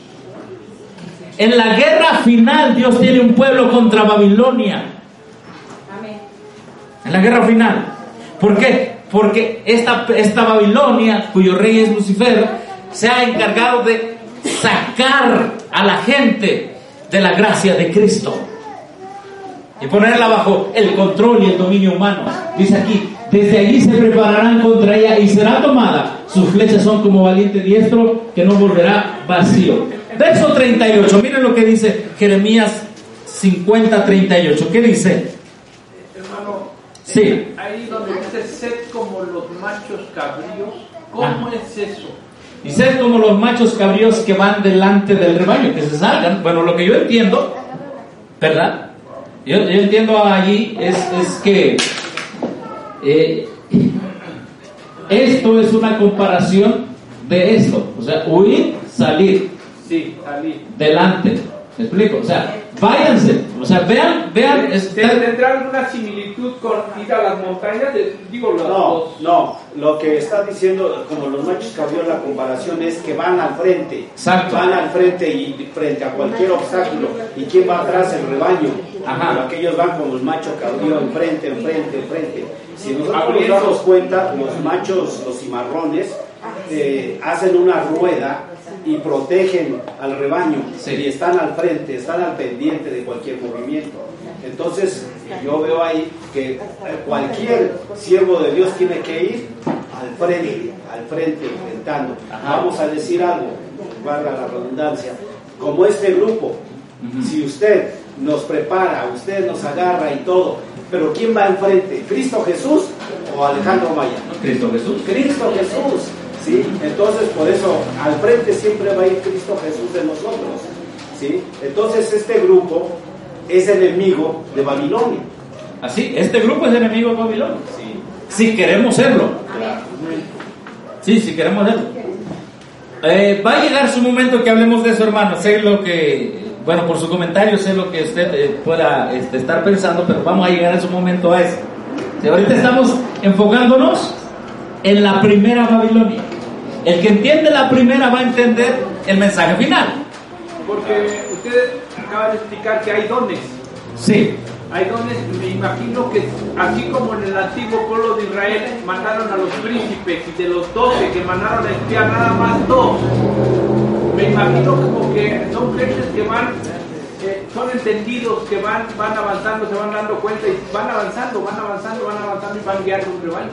En la guerra final Dios tiene un pueblo contra Babilonia. Amén. En la guerra final. ¿Por qué? Porque esta Babilonia, cuyo rey es Lucifer, se ha encargado de sacar a la gente de la gracia de Cristo y ponerla bajo el control y el dominio humano. Dice aquí, desde allí se prepararán contra ella y será tomada. Sus flechas son como valiente diestro que no volverá vacío. Verso 38, miren lo que dice Jeremías 50:38. ¿Qué dice? Hermano, sí. Ahí donde dice sed como los machos cabríos, ¿cómo es eso? Y sed como los machos cabríos que van delante del rebaño, que se salgan. Bueno, lo que yo entiendo, ¿verdad? Yo entiendo allí es que esto es una comparación de esto. O sea, huir, salir. Sí, salir. Delante. ¿Me explico? O sea, váyanse. O sea, vean. ¿Tendrá alguna similitud con ir a las montañas? No. Lo que está diciendo, como los machos cabríos, la comparación es que van al frente. Exacto. Van al frente y frente a cualquier obstáculo. ¿Y quién va atrás? El rebaño. Ajá. Pero aquellos van como el macho cabrío, enfrente. Si nosotros nos damos cuenta, los machos, los cimarrones, hacen una rueda y protegen al rebaño. Sí. Y están al frente, están al pendiente de cualquier movimiento. Entonces yo veo ahí que cualquier siervo de Dios tiene que ir al frente enfrentando. Vamos a decir algo, valga la redundancia, como este grupo. Si usted nos prepara, usted nos agarra y todo, pero ¿quién va enfrente? ¿Cristo Jesús o Alejandro Maya? Cristo Jesús. Cristo Jesús. ¿Sí? Entonces, por eso, al frente siempre va a ir Cristo Jesús de nosotros. ¿Sí? Entonces, este grupo es enemigo de Babilonia. Así, este grupo es enemigo de Babilonia. Sí. Si queremos serlo. Sí, si queremos serlo. Va a llegar su momento que hablemos de eso, hermano. Sé lo que, bueno, por su comentario, sé lo que usted pueda estar pensando, pero vamos a llegar en su momento a eso. ¿Sí? Ahorita estamos enfocándonos en la primera Babilonia. El que entiende la primera va a entender el mensaje final. Porque usted acaba de explicar que hay dones. Sí. Hay dones, me imagino que así como en el antiguo pueblo de Israel mandaron a los príncipes y de los 12 que mandaron a espiar nada más 2. Me imagino como que son gentes que van, son entendidos, que van avanzando, se van dando cuenta y van avanzando y van guiando un rebaño.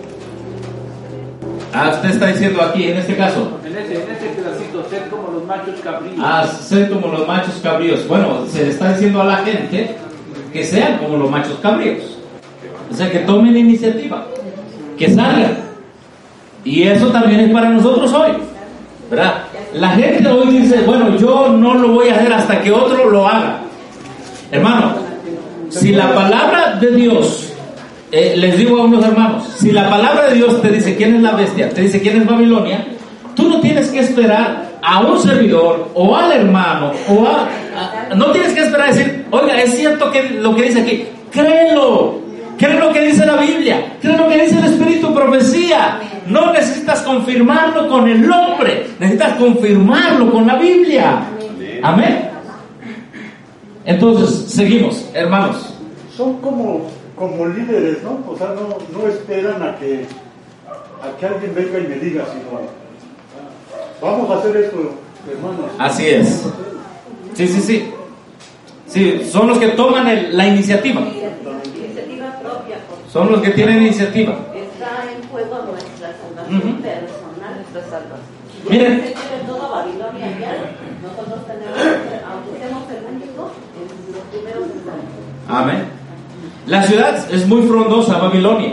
Usted está diciendo aquí, en este caso. En ese pedacito, sed como los machos cabríos. Sed como los machos cabríos. Bueno, se le está diciendo a la gente que sean como los machos cabríos. O sea, que tomen iniciativa, que salgan. Y eso también es para nosotros hoy, ¿verdad? La gente hoy dice, bueno, yo no lo voy a hacer hasta que otro lo haga. Hermano, si la palabra de Dios, les digo a unos hermanos, si la palabra de Dios te dice quién es la bestia, te dice quién es Babilonia, tú no tienes que esperar a un servidor o al hermano no tienes que esperar a decir, oiga, es cierto que lo que dice aquí, créelo, cree lo que dice la Biblia, cree lo que dice el Espíritu, profecía. No necesitas confirmarlo con el hombre, necesitas confirmarlo con la Biblia. Amén. Entonces, seguimos, hermanos. son como líderes, ¿no? O sea, no esperan a que alguien venga y me diga, sino vamos a hacer esto, hermanos. Así es. Sí. Sí, son los que toman la iniciativa. Iniciativa propia. Son los que tienen iniciativa. Está en juego nuestra salvación personal, nuestra salvación. Miren. Se quiere toda Babilonia ya. Nosotros tenemos, aunque seamos el único, los primeros están. Amén. La ciudad es muy frondosa, Babilonia.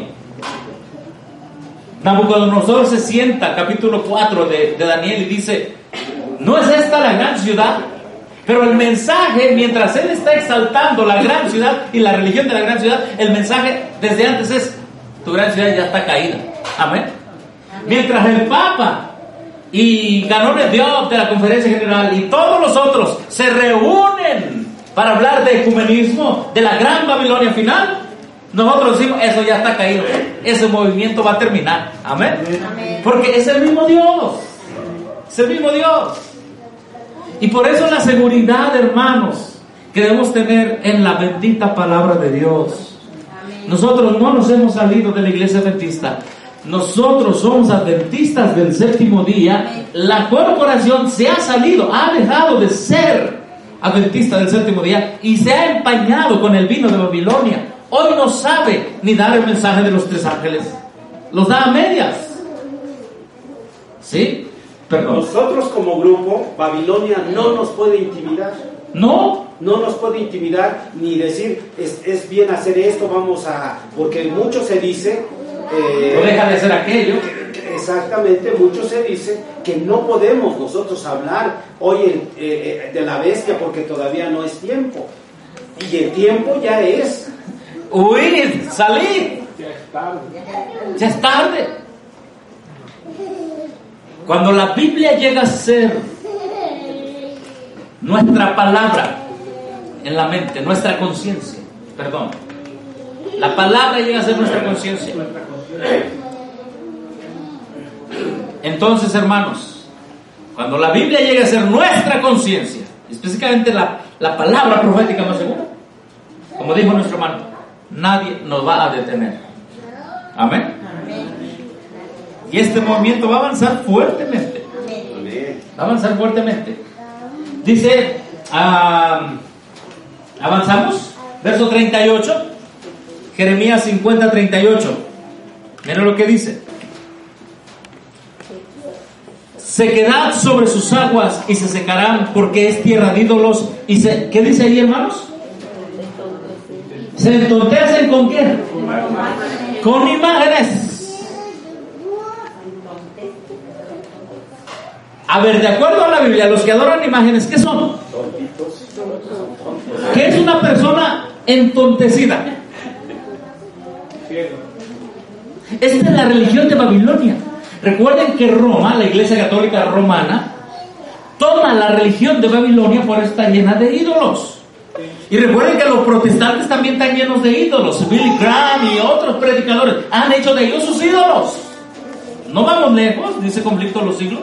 Nabucodonosor se sienta, capítulo 4 de Daniel, y dice: ¿no es esta la gran ciudad? Pero el mensaje, mientras él está exaltando la gran ciudad y la religión de la gran ciudad, el mensaje desde antes es: tu gran ciudad ya está caída. Amén. Mientras el Papa y Canones Diop de la Conferencia General y todos los otros se reúnen para hablar de ecumenismo, de la gran Babilonia final, nosotros decimos: eso ya está caído, ese movimiento va a terminar. Amén. Porque es el mismo Dios, es el mismo Dios. Y por eso la seguridad, hermanos, que debemos tener en la bendita palabra de Dios. Nosotros no nos hemos salido de la iglesia adventista. Nosotros somos adventistas del séptimo día. La corporación se ha salido, ha dejado de ser adventista del séptimo día y se ha empañado con el vino de Babilonia. Hoy no sabe ni dar el mensaje de los 3 ángeles. Los da a medias. ¿Sí? Perdón. Nosotros como grupo, Babilonia no nos puede intimidar. No nos puede intimidar ni decir es bien hacer esto, porque mucho se dice no deja de hacer aquello. Exactamente, mucho se dice que no podemos nosotros hablar hoy de la bestia porque todavía no es tiempo, y el tiempo ya es. Huir, salir. Ya es tarde. Cuando la Biblia llega a ser nuestra palabra en la mente, nuestra conciencia, perdón, la palabra llega a ser nuestra conciencia. Entonces, hermanos, cuando la Biblia llega a ser nuestra conciencia, específicamente la palabra profética más segura, como dijo nuestro hermano, nadie nos va a detener. Amén. Y este movimiento va a avanzar fuertemente. Va a avanzar fuertemente. Dice, avanzamos, verso 38, Jeremías 50, 38. Mira lo que dice: sequedad sobre sus aguas y se secarán, porque es tierra de ídolos. ¿Qué dice ahí, hermanos? Se entontecen con qué? Con imágenes. A ver, de acuerdo a la Biblia, los que adoran imágenes, ¿qué son? ¿Qué es una persona entontecida? Esta es la religión de Babilonia. Recuerden que Roma, la Iglesia Católica Romana, toma la religión de Babilonia por estar llena de ídolos. Y recuerden que los protestantes también están llenos de ídolos. Billy Graham y otros predicadores han hecho de ellos sus ídolos. No vamos lejos, dice Conflicto de los Siglos.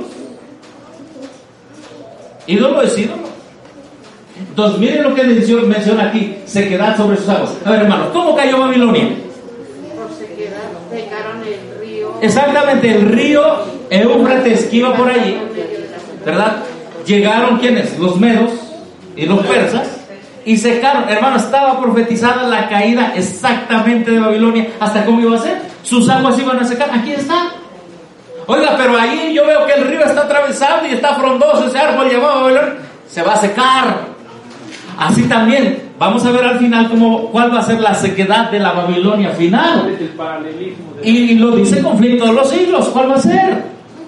Ídolo es ídolo. Entonces miren lo que menciona aquí: sequedad sobre sus aguas. A ver, hermanos, ¿cómo cayó Babilonia? Por sequedad, secaron el río. Exactamente, el río Éufrates que iba por allí, ¿verdad? Llegaron ¿quiénes? Los medos y los persas y secaron. Hermano, estaba profetizada la caída exactamente de Babilonia. ¿Hasta cómo iba a ser? Sus aguas iban a secar. Aquí está. Oiga, pero ahí yo veo que el río está atravesado y está frondoso ese árbol llamado Babilonia. Se va a secar. Así también vamos a ver al final cuál va a ser la sequedad de la Babilonia final. Y lo dice Conflicto de los Siglos. ¿Cuál va a ser?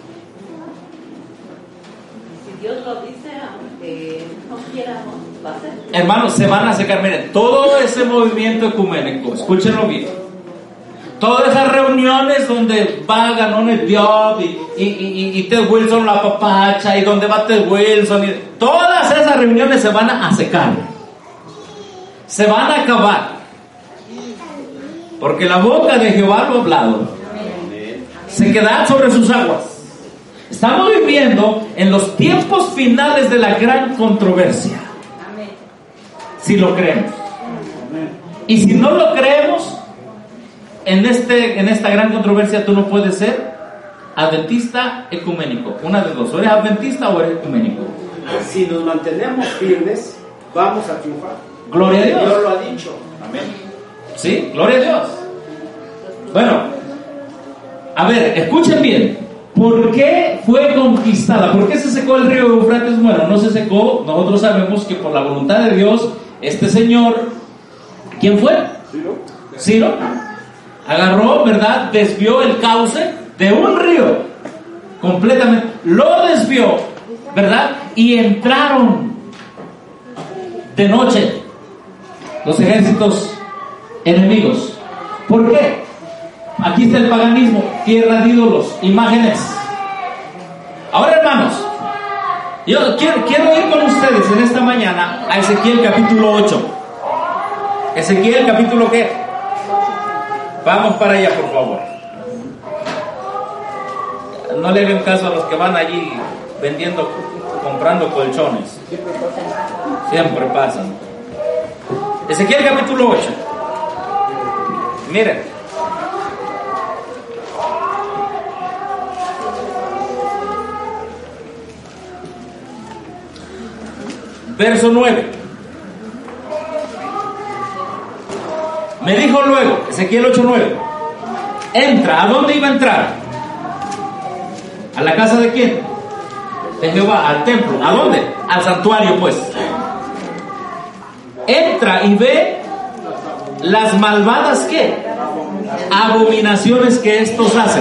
Si Dios lo dice, aunque no quieramos, va a ser. Hermanos, se van a secar. Miren, todo ese movimiento ecuménico, escúchenlo bien. Todas esas reuniones donde va Canones Diop y Ted Wilson la papacha, y donde va Ted Wilson, todas esas reuniones se van a secar, se van a acabar, porque la boca de Jehová lo ha hablado. Sequedad sobre sus aguas. Estamos viviendo en los tiempos finales de la gran controversia, si lo creemos. Y si no lo creemos, en esta gran controversia tú no puedes ser adventista ecuménico. Una de dos, o eres adventista o eres ecuménico. Si nos mantenemos firmes, vamos a triunfar. Gloria a Dios. Dios lo ha dicho. Amén. Sí, gloria a Dios. Bueno, a ver, escuchen bien. ¿Por qué fue conquistada? ¿Por qué se secó el río Eufrates? Bueno, no se secó. Nosotros sabemos que por la voluntad de Dios, este señor, ¿quién fue? Ciro. Agarró, ¿verdad? Desvió el cauce de un río. Completamente. Lo desvió, ¿verdad? Y entraron de noche los ejércitos enemigos. ¿Por qué? Aquí está el paganismo, tierra de ídolos, imágenes. Ahora, hermanos, yo quiero ir con ustedes en esta mañana a Ezequiel capítulo 8. Ezequiel capítulo ¿qué? Vamos para allá, por favor. No le hagan caso a los que van allí comprando colchones. Siempre pasan. Ezequiel capítulo 8. Miren. Verso 9. Me dijo luego, Ezequiel 8:9, entra. ¿A dónde iba a entrar? ¿A la casa de quién? De Jehová, al templo. ¿A dónde? Al santuario, pues. Entra y ve las malvadas, ¿qué? Abominaciones que estos hacen.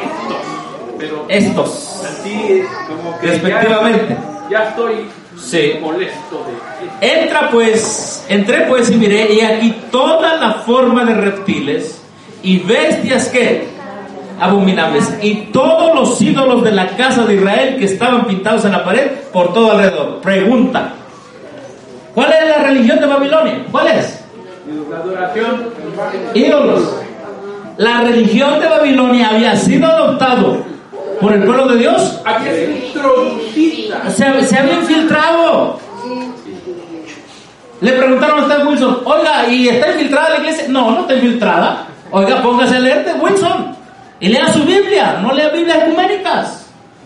Estos. Así es, como que respectivamente. Ya estoy molesto de... Entré pues y miré, y aquí toda la forma de reptiles y bestias que abominables, y todos los ídolos de la casa de Israel que estaban pintados en la pared por todo alrededor. Pregunta: ¿cuál es la religión de Babilonia? ¿Cuál es? La adoración. Ídolos. La religión de Babilonia había sido adoptado por el pueblo de Dios. Había sido introducida. Se había infiltrado. Le preguntaron a Stan Wilson: oiga, ¿y está infiltrada la iglesia? No, no está infiltrada. Oiga, póngase a leer de Wilson y lea su Biblia, no lea Biblias ecuménicas.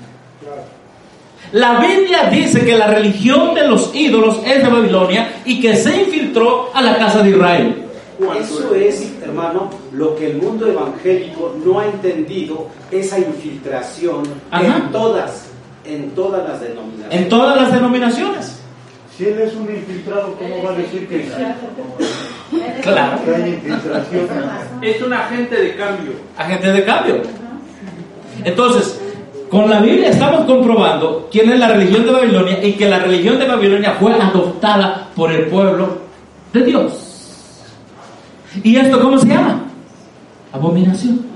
La Biblia dice que la religión de los ídolos es de Babilonia y que se infiltró a la casa de Israel. Eso es, hermano, lo que el mundo evangélico no ha entendido, esa infiltración en todas las denominaciones. En todas las denominaciones. Si él es un infiltrado, ¿cómo va a decir que sí? Claro. Que hay infiltración. Es un agente de cambio. Agente de cambio. Entonces, con la Biblia estamos comprobando quién es la religión de Babilonia y que la religión de Babilonia fue adoptada por el pueblo de Dios. ¿Y esto cómo se llama? Abominación.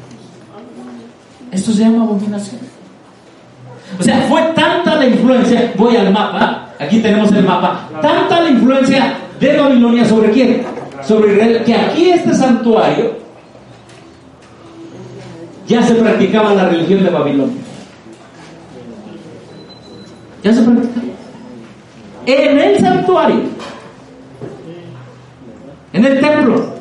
Esto se llama abominación. O sea, fue tanta la influencia, voy al mapa, aquí tenemos el mapa, tanta la influencia de Babilonia sobre quién, sobre Israel, que aquí este santuario ya se practicaba la religión de Babilonia. Ya se practicaba. En el santuario, en el templo.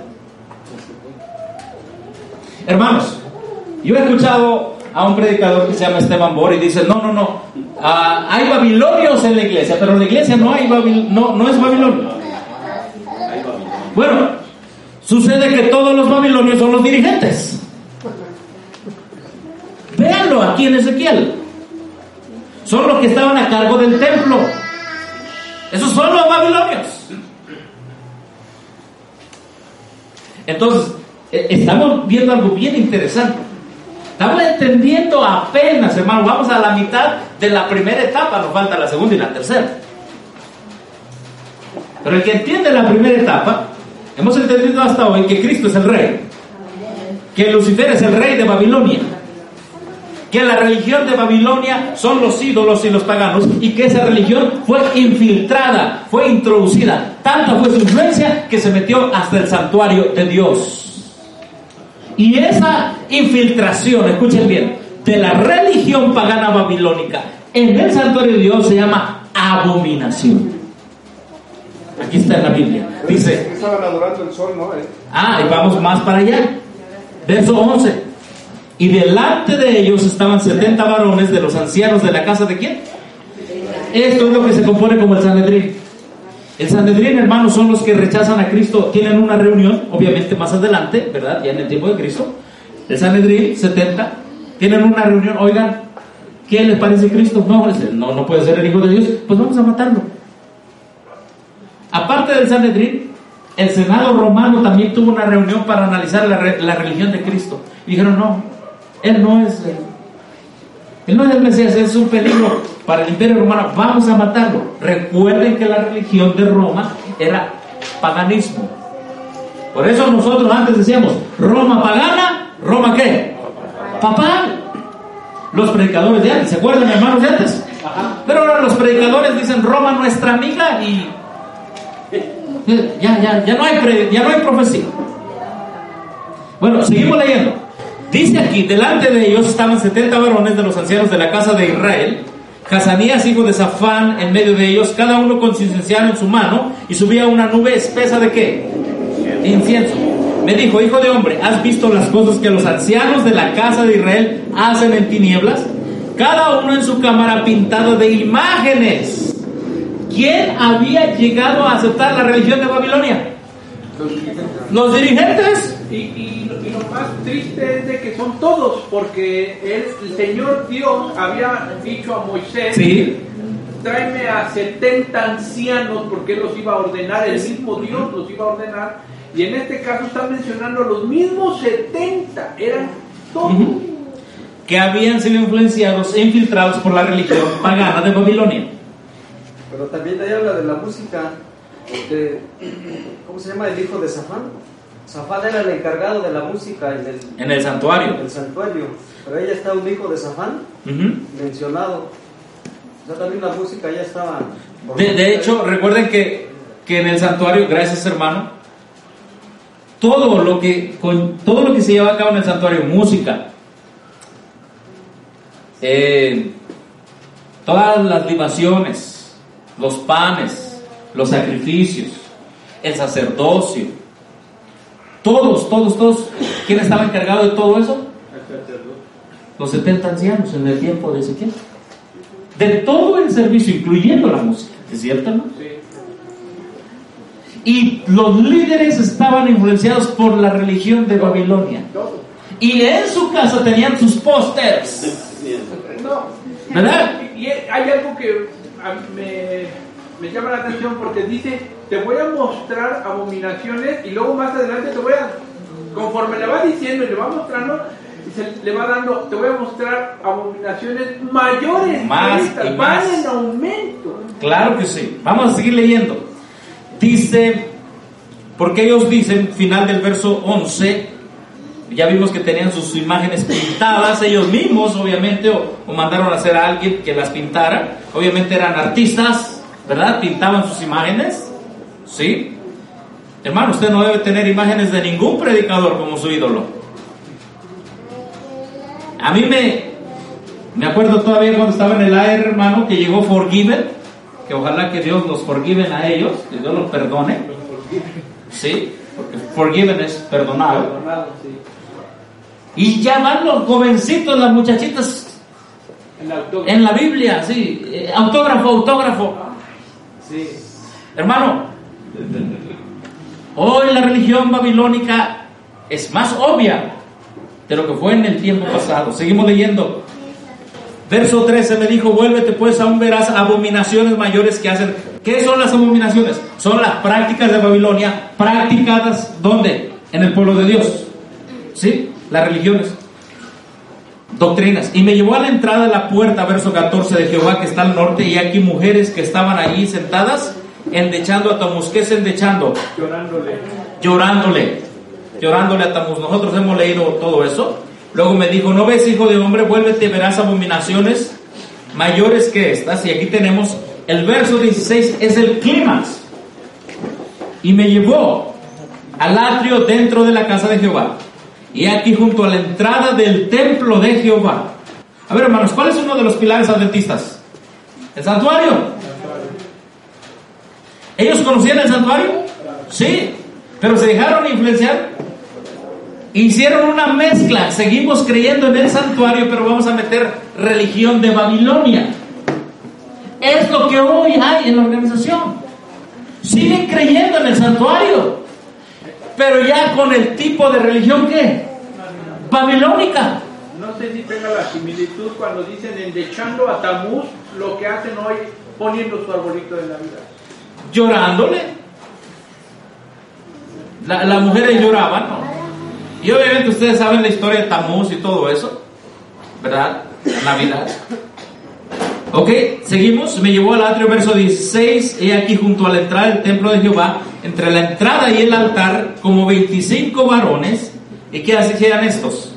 Hermanos, yo he escuchado a un predicador que se llama Esteban Bor y dice: no, hay babilonios en la iglesia, pero en la iglesia no hay no es Babilonia. Bueno, sucede que todos los babilonios son los dirigentes. Véanlo aquí en Ezequiel. Son los que estaban a cargo del templo. Esos son los babilonios. Entonces, estamos viendo algo bien interesante. Estamos entendiendo apenas, hermano. Vamos a la mitad de la primera etapa. Nos falta la segunda y la tercera. Pero el que entiende la primera etapa, hemos entendido hasta hoy que Cristo es el rey, que Lucifer es el rey de Babilonia, que la religión de Babilonia son los ídolos y los paganos, y que esa religión fue infiltrada, fue introducida. Tanta fue su influencia que se metió hasta el santuario de Dios. Y esa infiltración, escuchen bien, de la religión pagana babilónica en el santuario de Dios se llama abominación. Aquí está en la Biblia. Dice, estaban adorando el sol, ¿no? y vamos más para allá. Verso 11. Y delante de ellos estaban 70 varones de los ancianos de la casa de ¿quién? Esto es lo que se compone como el Sanedrín. El Sanedrín, hermanos, son los que rechazan a Cristo. Tienen una reunión, obviamente más adelante, ¿verdad? Ya en el tiempo de Cristo. El Sanedrín, 70, tienen una reunión. Oigan, ¿qué les parece Cristo? No puede ser el Hijo de Dios. Pues vamos a matarlo. Aparte del Sanedrín, el Senado romano también tuvo una reunión para analizar la religión de Cristo. Y dijeron, no, Él no es el Mesías, es un peligro para el Imperio Romano, vamos a matarlo. Recuerden que la religión de Roma era paganismo. Por eso nosotros antes decíamos, Roma pagana, ¿Roma qué? Papal. Los predicadores de antes, ¿se acuerdan, hermanos, de antes? Pero ahora los predicadores dicen, Roma nuestra amiga, y ya no hay profecía. Bueno, seguimos leyendo. Dice aquí, delante de ellos estaban 70 varones de los ancianos de la casa de Israel, Hazanías, hijo de Safán, en medio de ellos, cada uno con su incienso en su mano, y subía una nube espesa ¿de qué? De incienso. Me dijo, hijo de hombre, ¿has visto las cosas que los ancianos de la casa de Israel hacen en tinieblas? Cada uno en su cámara pintado de imágenes. ¿Quién había llegado a aceptar la religión de Babilonia? Los dirigentes. Y lo más triste es de que son todos, porque el Señor Dios había dicho a Moisés, sí, tráeme a 70 ancianos, porque Él los iba a ordenar, el mismo Dios los iba a ordenar, y en este caso están mencionando los mismos 70, eran todos. Que habían sido influenciados e infiltrados por la religión pagana de Babilonia. Pero también ahí habla de la música, porque, ¿cómo se llama el hijo de Safán? Safán era el encargado de la música en el santuario. El santuario. Pero ahí está un hijo de Safán mencionado. Ya también la música ya estaba. De hecho, recuerden que en el santuario, gracias hermano, todo lo que se lleva a cabo en el santuario, música, todas las libaciones, los panes, los sacrificios, el sacerdocio, todos, ¿quién estaba encargado de todo eso? Los 70 ancianos en el tiempo de Ezequiel. De todo el servicio, incluyendo la música, ¿es cierto, no? Sí. Y los líderes estaban influenciados por la religión de Babilonia. Y en su casa tenían sus pósters. ¿Verdad? Y hay algo que me llama la atención, porque dice, te voy a mostrar abominaciones, y luego más adelante conforme le va diciendo y le va mostrando, le va dando, te voy a mostrar abominaciones mayores, más estas, y más, van en aumento. Claro que sí. Vamos a seguir leyendo. Dice, porque ellos dicen, final del verso 11, ya vimos que tenían sus imágenes pintadas ellos mismos, obviamente, o mandaron a hacer a alguien que las pintara. Obviamente eran artistas, ¿verdad? Pintaban sus imágenes, ¿sí? Hermano, usted no debe tener imágenes de ningún predicador como su ídolo. A mí me acuerdo todavía cuando estaba en el AR, hermano, que llegó Forgiven, que ojalá que Dios los forgiven a ellos, que Dios los perdone, ¿sí? Porque Forgiven es perdonado, sí. Y ya van los jovencitos, las muchachitas en la Biblia, sí, autógrafo. Sí. Hermano, hoy la religión babilónica es más obvia de lo que fue en el tiempo pasado. Seguimos leyendo. Verso 13, me dijo, vuélvete pues, aún verás abominaciones mayores que hacen. ¿Qué son las abominaciones? Son las prácticas de Babilonia, practicadas, ¿dónde? En el pueblo de Dios, ¿sí? Las religiones, doctrinas. Y me llevó a la entrada de la puerta, verso 14, de Jehová que está al norte, y aquí mujeres que estaban allí sentadas, endechando a Tamuz. ¿Qué es endechando? Llorándole a Tamuz. Nosotros hemos leído todo eso. Luego me dijo, ¿no ves, hijo de hombre? Vuélvete, verás abominaciones mayores que estas. Y aquí tenemos el verso 16, es el clímax. Y me llevó al atrio dentro de la casa de Jehová, y aquí junto a la entrada del templo de Jehová. A ver, hermanos, ¿cuál es uno de los pilares adventistas? El santuario. ¿Ellos conocían el santuario? Sí, pero se dejaron influenciar. Hicieron una mezcla. Seguimos creyendo en el santuario, pero vamos a meter religión de Babilonia. Es lo que hoy hay en la organización. Siguen creyendo en el santuario, pero ya con el tipo de religión ¿qué? Babilónica. No sé si tenga la similitud cuando dicen endechando a Tamuz, lo que hacen hoy poniendo su arbolito de Navidad. Llorándole. Las mujeres lloraban, ¿no? Y obviamente ustedes saben la historia de Tamuz y todo eso, ¿verdad? Navidad. Ok, seguimos. Me llevó al atrio, verso 16. He aquí junto a la entrada del templo de Jehová, entre la entrada y el altar, como 25 varones. ¿Y qué hacían estos?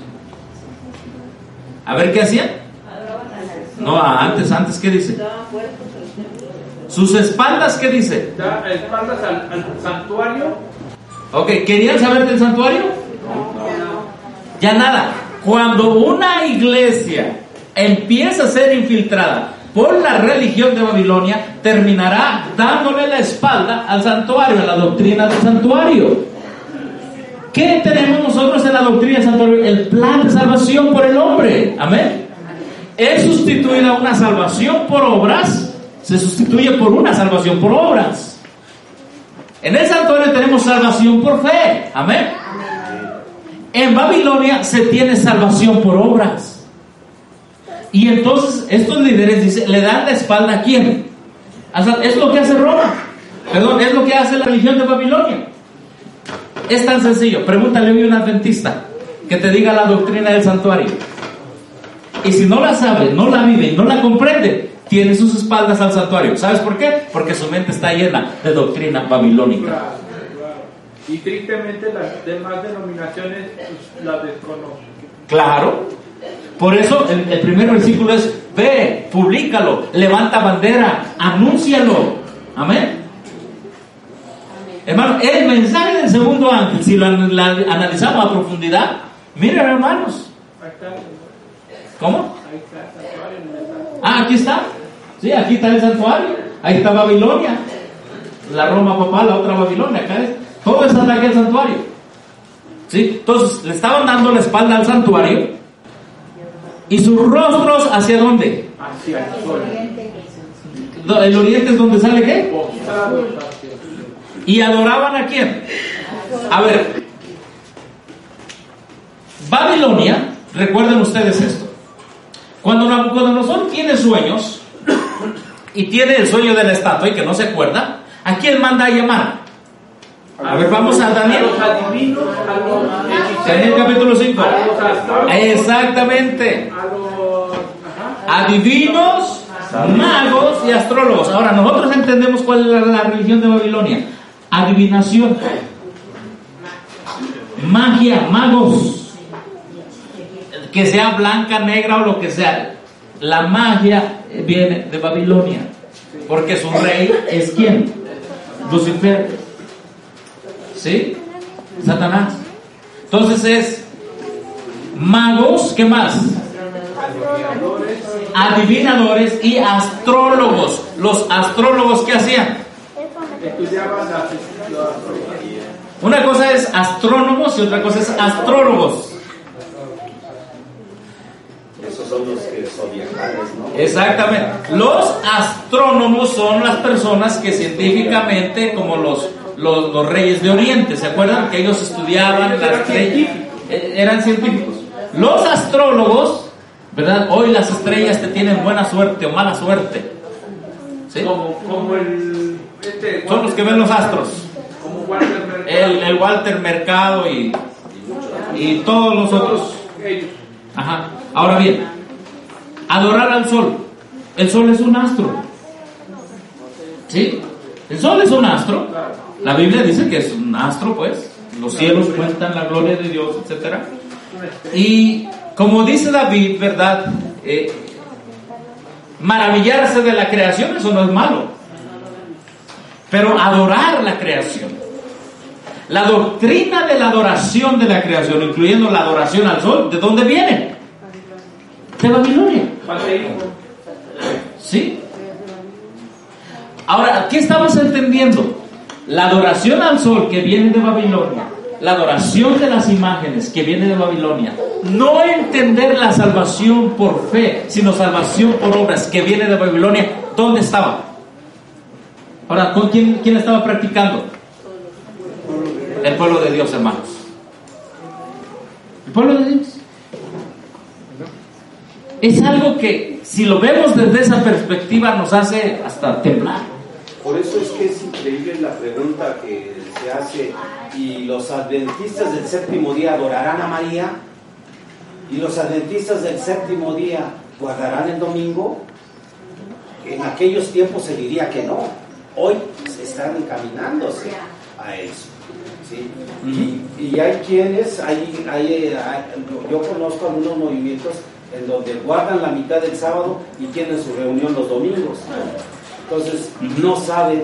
A ver, ¿qué hacían? No, antes, ¿qué dice? Sus espaldas, ¿qué dice? Da espaldas al santuario. Ok, ¿querían saber del santuario? Ya nada. Cuando una iglesia empieza a ser infiltrada por la religión de Babilonia, terminará dándole la espalda al santuario, a la doctrina del santuario. ¿Qué tenemos nosotros en la doctrina del santuario? El plan de salvación por el hombre. Amén. Es sustituida una salvación por obras, se sustituye por una salvación por obras. En el santuario tenemos salvación por fe. Amén. En Babilonia se tiene salvación por obras. Y entonces estos líderes dicen, le dan la espalda a quién. Es lo que hace Roma. Perdón, es lo que hace la religión de Babilonia. Es tan sencillo. Pregúntale hoy a un adventista que te diga la doctrina del santuario. Y si no la sabe, no la vive, no la comprende, tiene sus espaldas al santuario. ¿Sabes por qué? Porque su mente está llena de doctrina babilónica. Y tristemente las demás denominaciones pues, la desconocen. Claro. Por eso el primer versículo es: ve, públicalo, levanta bandera, anúncialo. Amén. Hermano, el mensaje del segundo ángel, si lo analizamos a profundidad, miren, hermanos. ¿Cómo? Aquí está. Sí, aquí está el santuario. Ahí está Babilonia. La Roma papal, la otra Babilonia. Acá es. Todo es ataque al santuario. ¿Sí? Entonces, le estaban dando la espalda al santuario. ¿Y sus rostros hacia dónde? Hacia el sol. ¿El oriente es donde sale qué? ¿Y adoraban a quién? A ver, Babilonia, recuerden ustedes esto. Cuando Nabucodonosor tiene sueños y tiene el sueño de la estatua y que no se acuerda, ¿a quién manda a llamar? A ver, vamos a Daniel. A los adivinos, a los hechiceros, Daniel capítulo 5. a los astrólogos, Exactamente. a los Adivinos, magos y astrólogos. Ahora, nosotros entendemos cuál es la religión de Babilonia. Adivinación, magia, magos, que sea blanca, negra o lo que sea. La magia viene de Babilonia, porque su rey es ¿quién? Lucifer, ¿sí? Satanás. Entonces es magos, ¿qué más? Adivinadores y astrólogos. Los astrólogos, ¿qué hacían? estudiaban la Una cosa es astrónomos y otra cosa es astrólogos. Esos son los que zodiacales, ¿no? Exactamente. Los astrónomos son las personas que científicamente, como los reyes de Oriente, ¿se acuerdan? Que ellos estudiaban las estrellas. Eran científicos. Los astrólogos, ¿verdad? Hoy las estrellas te tienen buena suerte o mala suerte. ¿Sí? como el Son los que ven los astros. como Walter Mercado. El Walter Mercado y todos los otros. Ellos. Ajá. Ahora bien, adorar al sol. El sol es un astro. ¿Sí? El sol es un astro. La Biblia dice que es un astro, pues. Los cielos cuentan la gloria de Dios, etc. Y como dice David, ¿verdad? Maravillarse de la creación, eso no es malo. Pero adorar la creación. La doctrina de la adoración de la creación, incluyendo la adoración al sol, ¿de dónde viene? De Babilonia. ¿Sí? Ahora, ¿qué estamos entendiendo? La adoración al sol que viene de Babilonia, la adoración de las imágenes que viene de Babilonia, no entender la salvación por fe, sino salvación por obras que viene de Babilonia, ¿dónde estaba? Ahora, ¿con quién la estaba practicando? El pueblo de Dios, hermanos. El pueblo de Dios. Es algo que, si lo vemos desde esa perspectiva, nos hace hasta temblar. Por eso es que es increíble la pregunta que se hace: ¿y los adventistas del séptimo día adorarán a María? ¿Y los adventistas del séptimo día guardarán el domingo? En aquellos tiempos se diría que no. Hoy están encaminándose a eso, ¿sí? Y hay quienes, yo conozco algunos movimientos en donde guardan la mitad del sábado y tienen su reunión los domingos. Entonces no saben,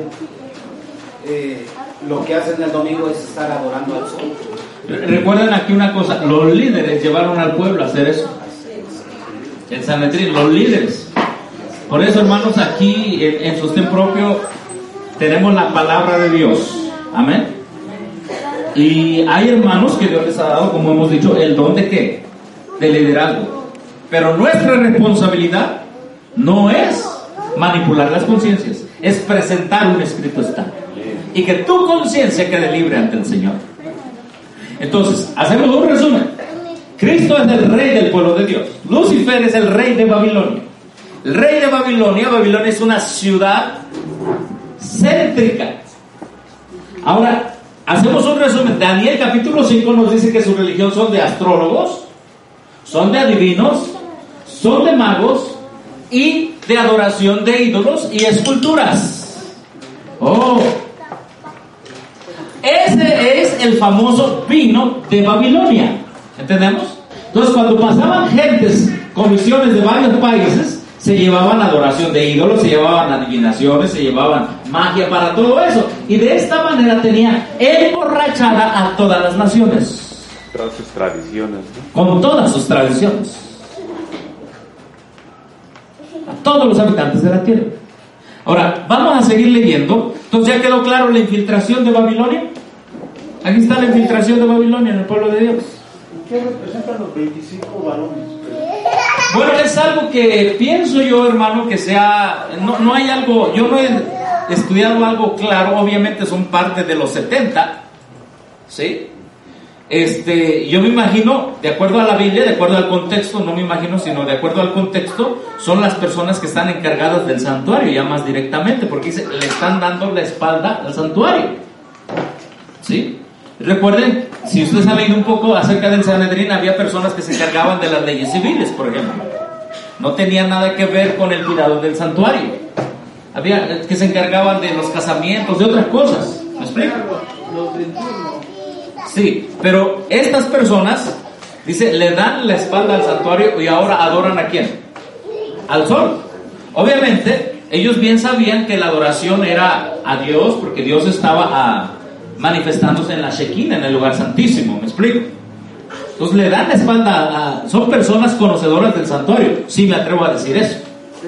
lo que hacen el domingo es estar adorando al sol. Recuerden aquí una cosa: los líderes llevaron al pueblo a hacer eso. El Sanedrín, los líderes. Por eso, hermanos, aquí en sostén propio tenemos la palabra de Dios. Amén. Y hay hermanos que Dios les ha dado, como hemos dicho, el don de ¿qué? De liderazgo. Pero nuestra responsabilidad no es manipular las conciencias, es presentar un escrito estable y que tu conciencia quede libre ante el Señor. Entonces, hacemos un resumen. Cristo es el rey del pueblo de Dios. Lucifer es el rey de Babilonia. El rey de Babilonia es una ciudad céntrica. Ahora, hacemos un resumen. Daniel capítulo 5 nos dice que su religión son de astrólogos, son de adivinos, son de magos y de adoración de ídolos y esculturas. Oh, ese es el famoso vino de Babilonia. ¿Entendemos? Entonces, cuando pasaban gentes con misiones de varios países, se llevaban adoración de ídolos, se llevaban adivinaciones, se llevaban magia para todo eso. Y de esta manera tenía emborrachada a todas las naciones. Todas sus tradiciones, ¿no? Con todas sus tradiciones. A todos los habitantes de la tierra. Ahora, vamos a seguir leyendo. Entonces, ¿ya quedó claro la infiltración de Babilonia? Aquí está la infiltración de Babilonia en el pueblo de Dios. ¿Qué representan los 25 varones? Bueno, es algo que pienso yo, hermano, que sea... No hay algo... Yo no he estudiado algo claro. Obviamente son parte de los 70. ¿Sí? Yo me imagino, de acuerdo a la Biblia, de acuerdo al contexto, no me imagino, sino de acuerdo al contexto, son las personas que están encargadas del santuario, ya más directamente, porque le están dando la espalda al santuario. ¿Sí? Recuerden, si ustedes han leído un poco acerca del Sanedrín, había personas que se encargaban de las leyes civiles, por ejemplo. No tenían nada que ver con el cuidado del santuario. Había que se encargaban de los casamientos, de otras cosas. ¿Me explico? Sí, pero estas personas, dice, le dan la espalda al santuario y ahora adoran ¿a quién? Al sol. Obviamente, ellos bien sabían que la adoración era a Dios, porque Dios estaba manifestándose en la Shekinah, en el lugar santísimo. ¿Me explico? Entonces le dan la espalda son personas conocedoras del santuario. Sí, me atrevo a decir eso.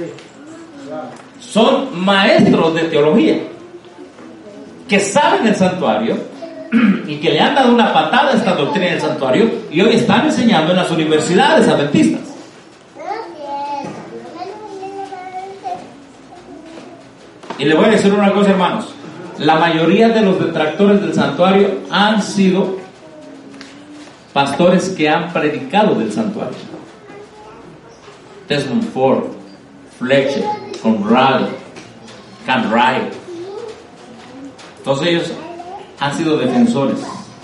Son maestros de teología que saben el santuario y que le han dado una patada a esta doctrina del santuario y hoy están enseñando en las universidades adventistas. Y le voy a decir una cosa, hermanos. La mayoría de los detractores del santuario han sido pastores que han predicado del santuario. Desmond Ford, Fletcher, Conrad, Canray. Todos ellos han sido defensores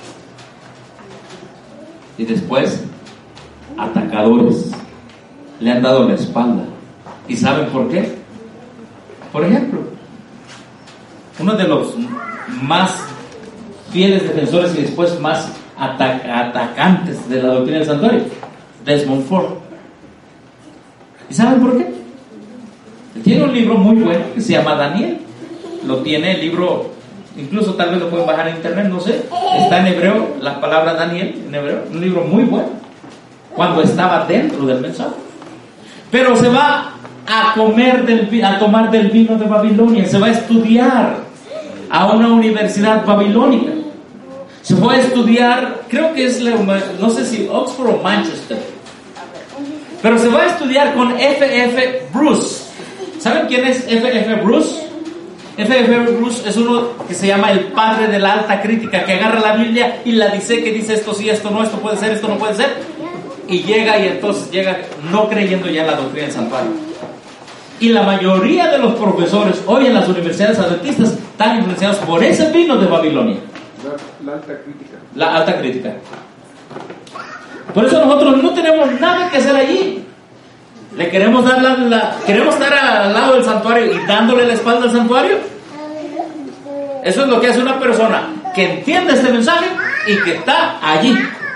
y después atacadores. Le han dado la espalda. ¿Y saben por qué? Por ejemplo, uno de los más fieles defensores y después más atacantes de la doctrina del santuario, Desmond Ford. ¿Y saben por qué? Tiene un libro muy bueno que se llama Daniel. Lo tiene el libro, incluso tal vez lo pueden bajar en internet, no sé. Está en hebreo, la palabra Daniel en hebreo. Un libro muy bueno, cuando estaba dentro del mensaje. Pero se va a tomar del vino de Babilonia. Se va a estudiar a una universidad babilónica. Se fue a estudiar, creo que es, no sé si Oxford o Manchester, pero se va a estudiar con F.F. Bruce. ¿Saben quién es F.F. Bruce? F.F. Bruce es uno que se llama el padre de la alta crítica, que agarra la Biblia y la dice, que dice esto sí, esto no, esto puede ser, esto no puede ser, y entonces llega no creyendo ya en la doctrina del santuario. Y la mayoría de los profesores hoy en las universidades adventistas están influenciados por ese vino de Babilonia. La alta crítica. La alta crítica. Por eso nosotros no tenemos nada que hacer allí. Le queremos queremos estar al lado del santuario y dándole la espalda al santuario. Eso es lo que hace una persona que entiende este mensaje y que está allí.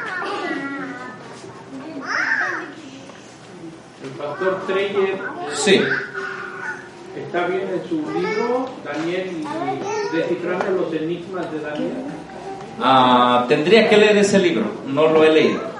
El pastor Treyer, sí, está bien en su libro, Daniel, y descifrando los enigmas de Daniel. Tendría que leer ese libro, no lo he leído.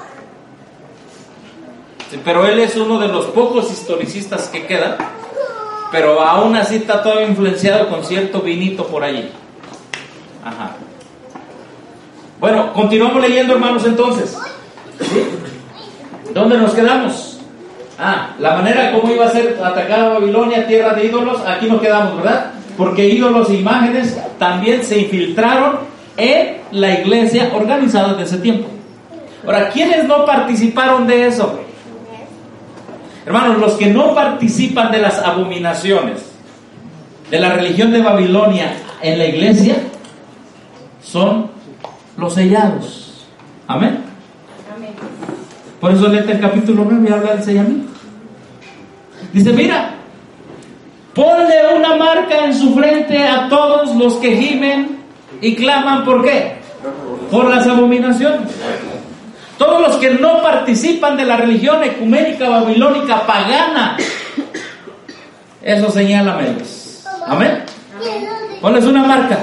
Sí, pero él es uno de los pocos historicistas que quedan, pero aún así está todavía influenciado con cierto vinito por allí. Ajá. Bueno, continuamos leyendo, hermanos, entonces. ¿Sí? ¿Dónde nos quedamos? La manera como iba a ser atacada Babilonia, tierra de ídolos. Aquí nos quedamos, ¿verdad? Porque ídolos e imágenes también se infiltraron en la iglesia organizada de ese tiempo. Ahora, ¿quiénes no participaron de eso? Hermanos, los que no participan de las abominaciones de la religión de Babilonia en la iglesia son los sellados. Amén. Amén. Por eso léete el capítulo 9 y habla del sellamiento. Dice, mira, ponle una marca en su frente a todos los que gimen y claman. ¿Por qué? Por las abominaciones. Todos los que no participan de la religión ecuménica babilónica pagana, eso señálamelos. Amén. Ponles una marca.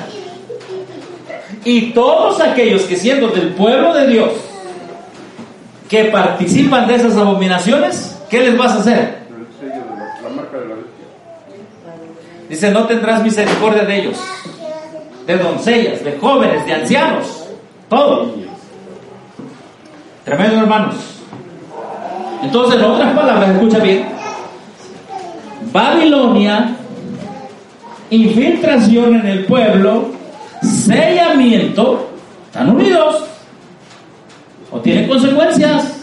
Y todos aquellos que, siendo del pueblo de Dios, que participan de esas abominaciones, ¿qué les vas a hacer? El sello de la marca de la bestia. Dice, no tendrás misericordia de ellos, de doncellas, de jóvenes, de ancianos, todos. Tremendo, hermanos. Entonces, en otras palabras, escucha bien: Babilonia, infiltración en el pueblo, sellamiento, están unidos o tienen consecuencias.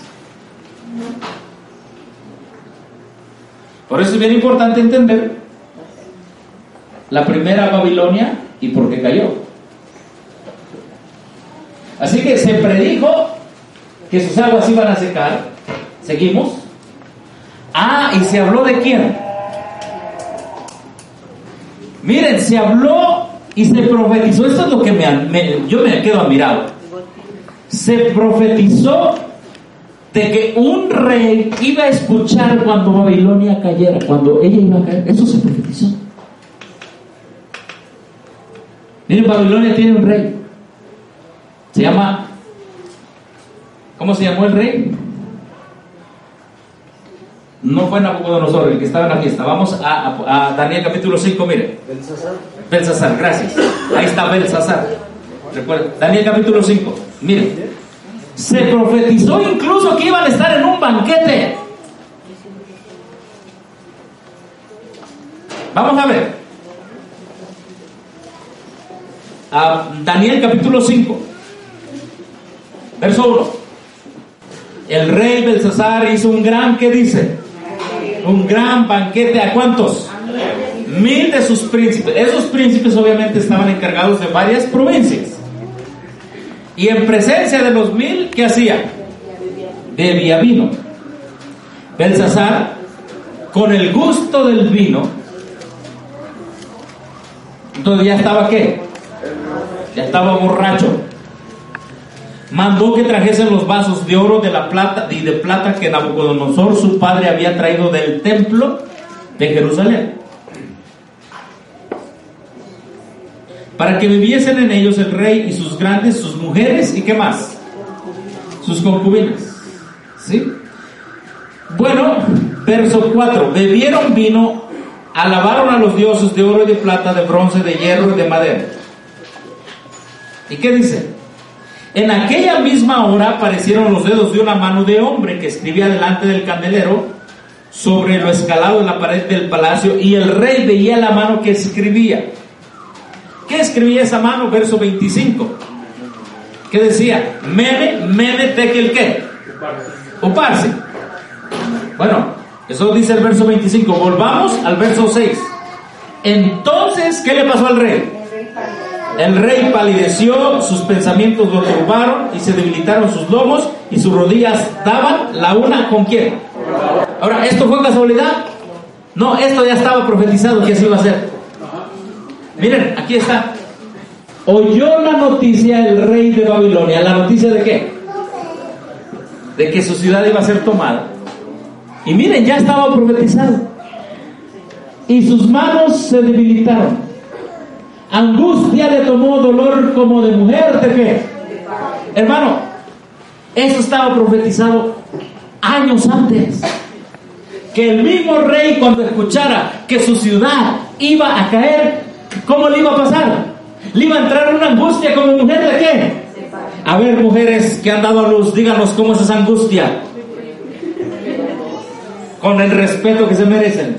Por eso es bien importante entender la primera Babilonia y por qué cayó. Así que se predijo que sus aguas iban a secar. Seguimos. Y se habló de quién. Miren, se habló y se profetizó. Esto es lo que yo me quedo admirado. Se profetizó de que un rey iba a escuchar cuando Babilonia cayera, cuando ella iba a caer. Eso se profetizó. Miren, Babilonia tiene un rey. Se llama... ¿Cómo se llamó el rey? No fue Nabucodonosor, el que estaba en la fiesta. Vamos a Daniel capítulo 5, mire. Belsasar, gracias. Ahí está Belsasar. Recuerden, Daniel capítulo 5. Mire, se profetizó incluso que iban a estar en un banquete. Vamos a ver. Daniel capítulo 5, verso 1. El rey Belsasar hizo un gran, ¿qué dice? Un gran banquete. ¿A cuántos? 1000 de sus príncipes. Esos príncipes obviamente estaban encargados de varias provincias. Y en presencia de los 1000, ¿qué hacía? Bebía vino. Belsasar, con el gusto del vino, entonces ya estaba, ¿qué? Ya estaba borracho. Mandó que trajesen los vasos de oro, de la plata y de plata que Nabucodonosor su padre había traído del templo de Jerusalén, para que bebiesen en ellos el rey y sus grandes, sus mujeres y ¿qué más? Sus concubinas. ¿Sí? Bueno, Verso 4. Bebieron vino, alabaron a los dioses de oro y de plata, de bronce, de hierro y de madera. ¿Y qué dice? En aquella misma hora aparecieron los dedos de una mano de hombre que escribía delante del candelero sobre lo escalado en la pared del palacio, y el rey veía la mano que escribía. ¿Qué escribía esa mano? Verso 25. ¿Qué decía? Mene, tekel, ¿qué? Uparsi. Bueno, eso dice el verso 25. Volvamos al verso 6. Entonces, ¿qué le pasó al rey? El rey palideció, sus pensamientos lo turbaron y se debilitaron sus lomos y sus rodillas daban la una con quién. Ahora, ¿esto fue casualidad? No, esto ya estaba profetizado que así iba a ser. Miren, aquí está. Oyó la noticia el rey de Babilonia. ¿La noticia de qué? De que su ciudad iba a ser tomada. Y miren, ya estaba profetizado. Y sus manos se debilitaron. Angustia le tomó, dolor como de mujer. ¿De qué? Hermano, eso estaba profetizado años antes. Que el mismo rey, cuando escuchara que su ciudad iba a caer, ¿cómo le iba a pasar? Le iba a entrar una angustia como mujer. ¿De qué? A ver, mujeres que han dado a luz, díganos cómo es esa angustia, con el respeto que se merecen.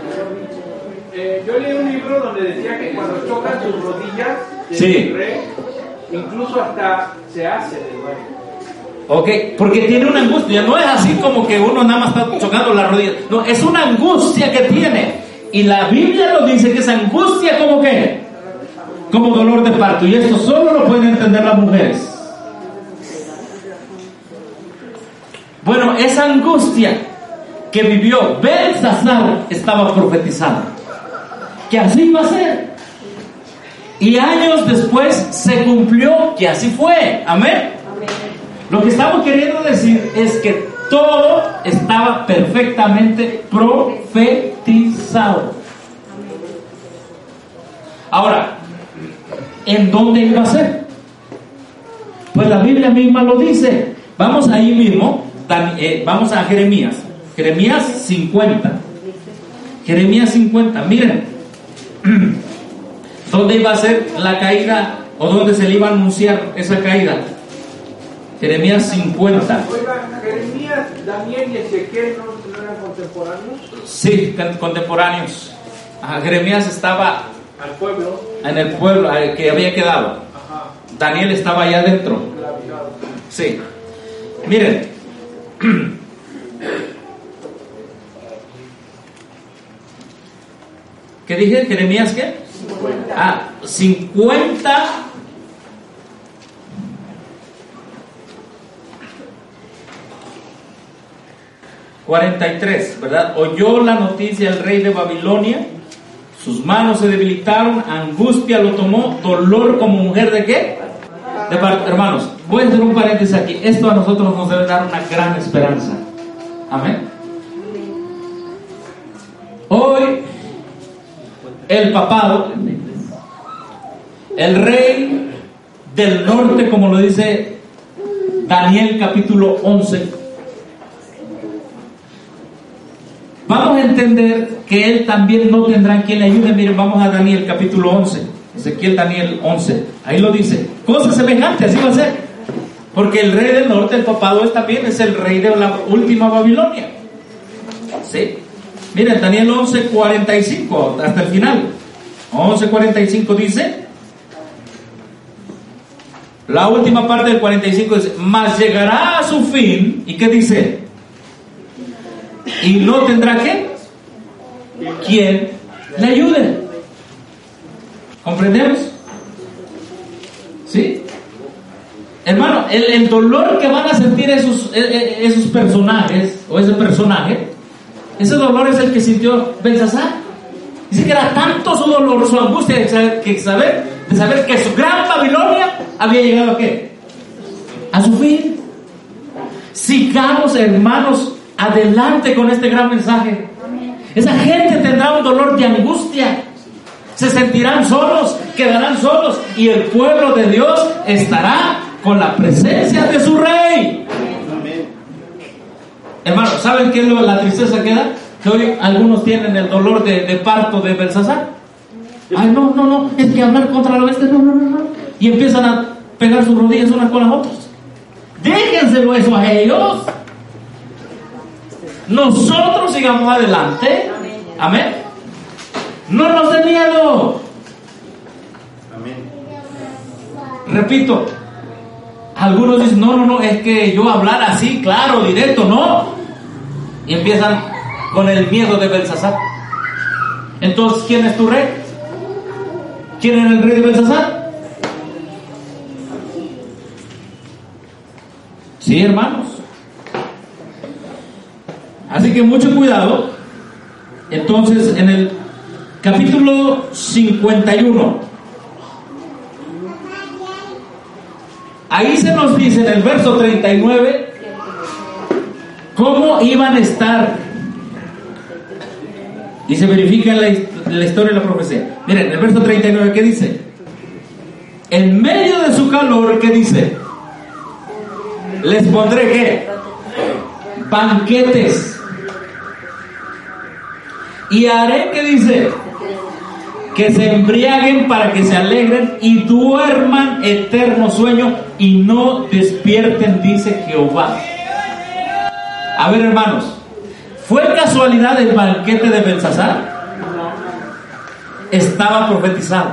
Yo leí un libro donde decía que cuando chocan sus rodillas sí, rey, incluso hasta se hace de nuevo. Ok, porque tiene una angustia. No es así como que uno nada más está chocando las rodillas. No, es una angustia que tiene. Y la Biblia nos dice que esa angustia como que, como dolor de parto. Y esto solo lo pueden entender las mujeres. Bueno, esa angustia que vivió Belsasar estaba profetizada, que así iba a ser. Y años después se cumplió que así fue. Amén. Lo que estamos queriendo decir es que todo estaba perfectamente profetizado. Ahora, ¿en dónde iba a ser? Pues la Biblia misma lo dice. Vamos ahí mismo, vamos a Jeremías. Jeremías 50. Jeremías 50, miren. ¿Dónde iba a ser la caída o dónde se le iba a anunciar esa caída? Jeremías 50. Oiga, Jeremías, Daniel y Ezequiel no eran contemporáneos. Sí, contemporáneos. Jeremías estaba al pueblo, en el pueblo que había quedado. Ajá. Daniel estaba allá adentro. Sí. Miren. ¿Qué dije? ¿Jeremías qué? 50. 50. 43, ¿verdad? Oyó la noticia el rey de Babilonia, sus manos se debilitaron, angustia lo tomó, dolor como mujer ¿de qué? De parto. Hermanos, voy a hacer un paréntesis aquí. Esto a nosotros nos debe dar una gran esperanza. Amén. Hoy el papado, el rey del norte, como lo dice Daniel capítulo 11, vamos a entender que él también no tendrá quien le ayude. Miren, vamos a Daniel capítulo 11, Ezequiel Daniel 11, ahí lo dice, cosa semejante, así va a ser, porque el rey del norte, el papado, él también es el rey de la última Babilonia. ¿Sí? Miren, Daniel 11:45 hasta el final. 11:45 dice, la última parte del 45 dice, mas llegará a su fin. ¿Y qué dice? Y no tendrá ¿qué? ¿Quién le ayude? ¿Comprendemos? ¿Sí? Hermano, el dolor que van a sentir esos personajes, o ese personaje, ese dolor es el que sintió Belsasar. Dice que era tanto su dolor, su angustia de saber que su gran Babilonia había llegado ¿a qué? A su fin. Sigamos, hermanos, adelante con este gran mensaje. Esa gente tendrá un dolor de angustia, se sentirán solos, quedarán solos, y el pueblo de Dios estará con la presencia de su rey. Hermano, ¿saben qué es la tristeza que da? Que hoy algunos tienen el dolor de parto de Belsasar. Ay, no, es que hablar contra la bestia, no. Y empiezan a pegar sus rodillas unas con las otras. Déjenselo eso a ellos. Nosotros sigamos adelante. Amén. No nos dé miedo. Amén. Repito, algunos dicen, no, es que yo hablar así, claro, directo, no. Y empiezan con el miedo de Belsasar. Entonces, ¿quién es tu rey? ¿Quién era el rey de Belsasar? Sí, hermanos. Así que mucho cuidado. Entonces, en el capítulo 51, ahí se nos dice en el verso 39 cómo iban a estar. Y se verifica en la historia de la profecía. Miren, el verso 39, ¿qué dice? En medio de su calor, ¿qué dice? Les pondré, ¿qué? Banquetes. Y haré, ¿qué dice? Que se embriaguen para que se alegren y duerman eterno sueño y no despierten, dice Jehová. A ver, hermanos, ¿fue casualidad el banquete de Belsasar? Estaba profetizado.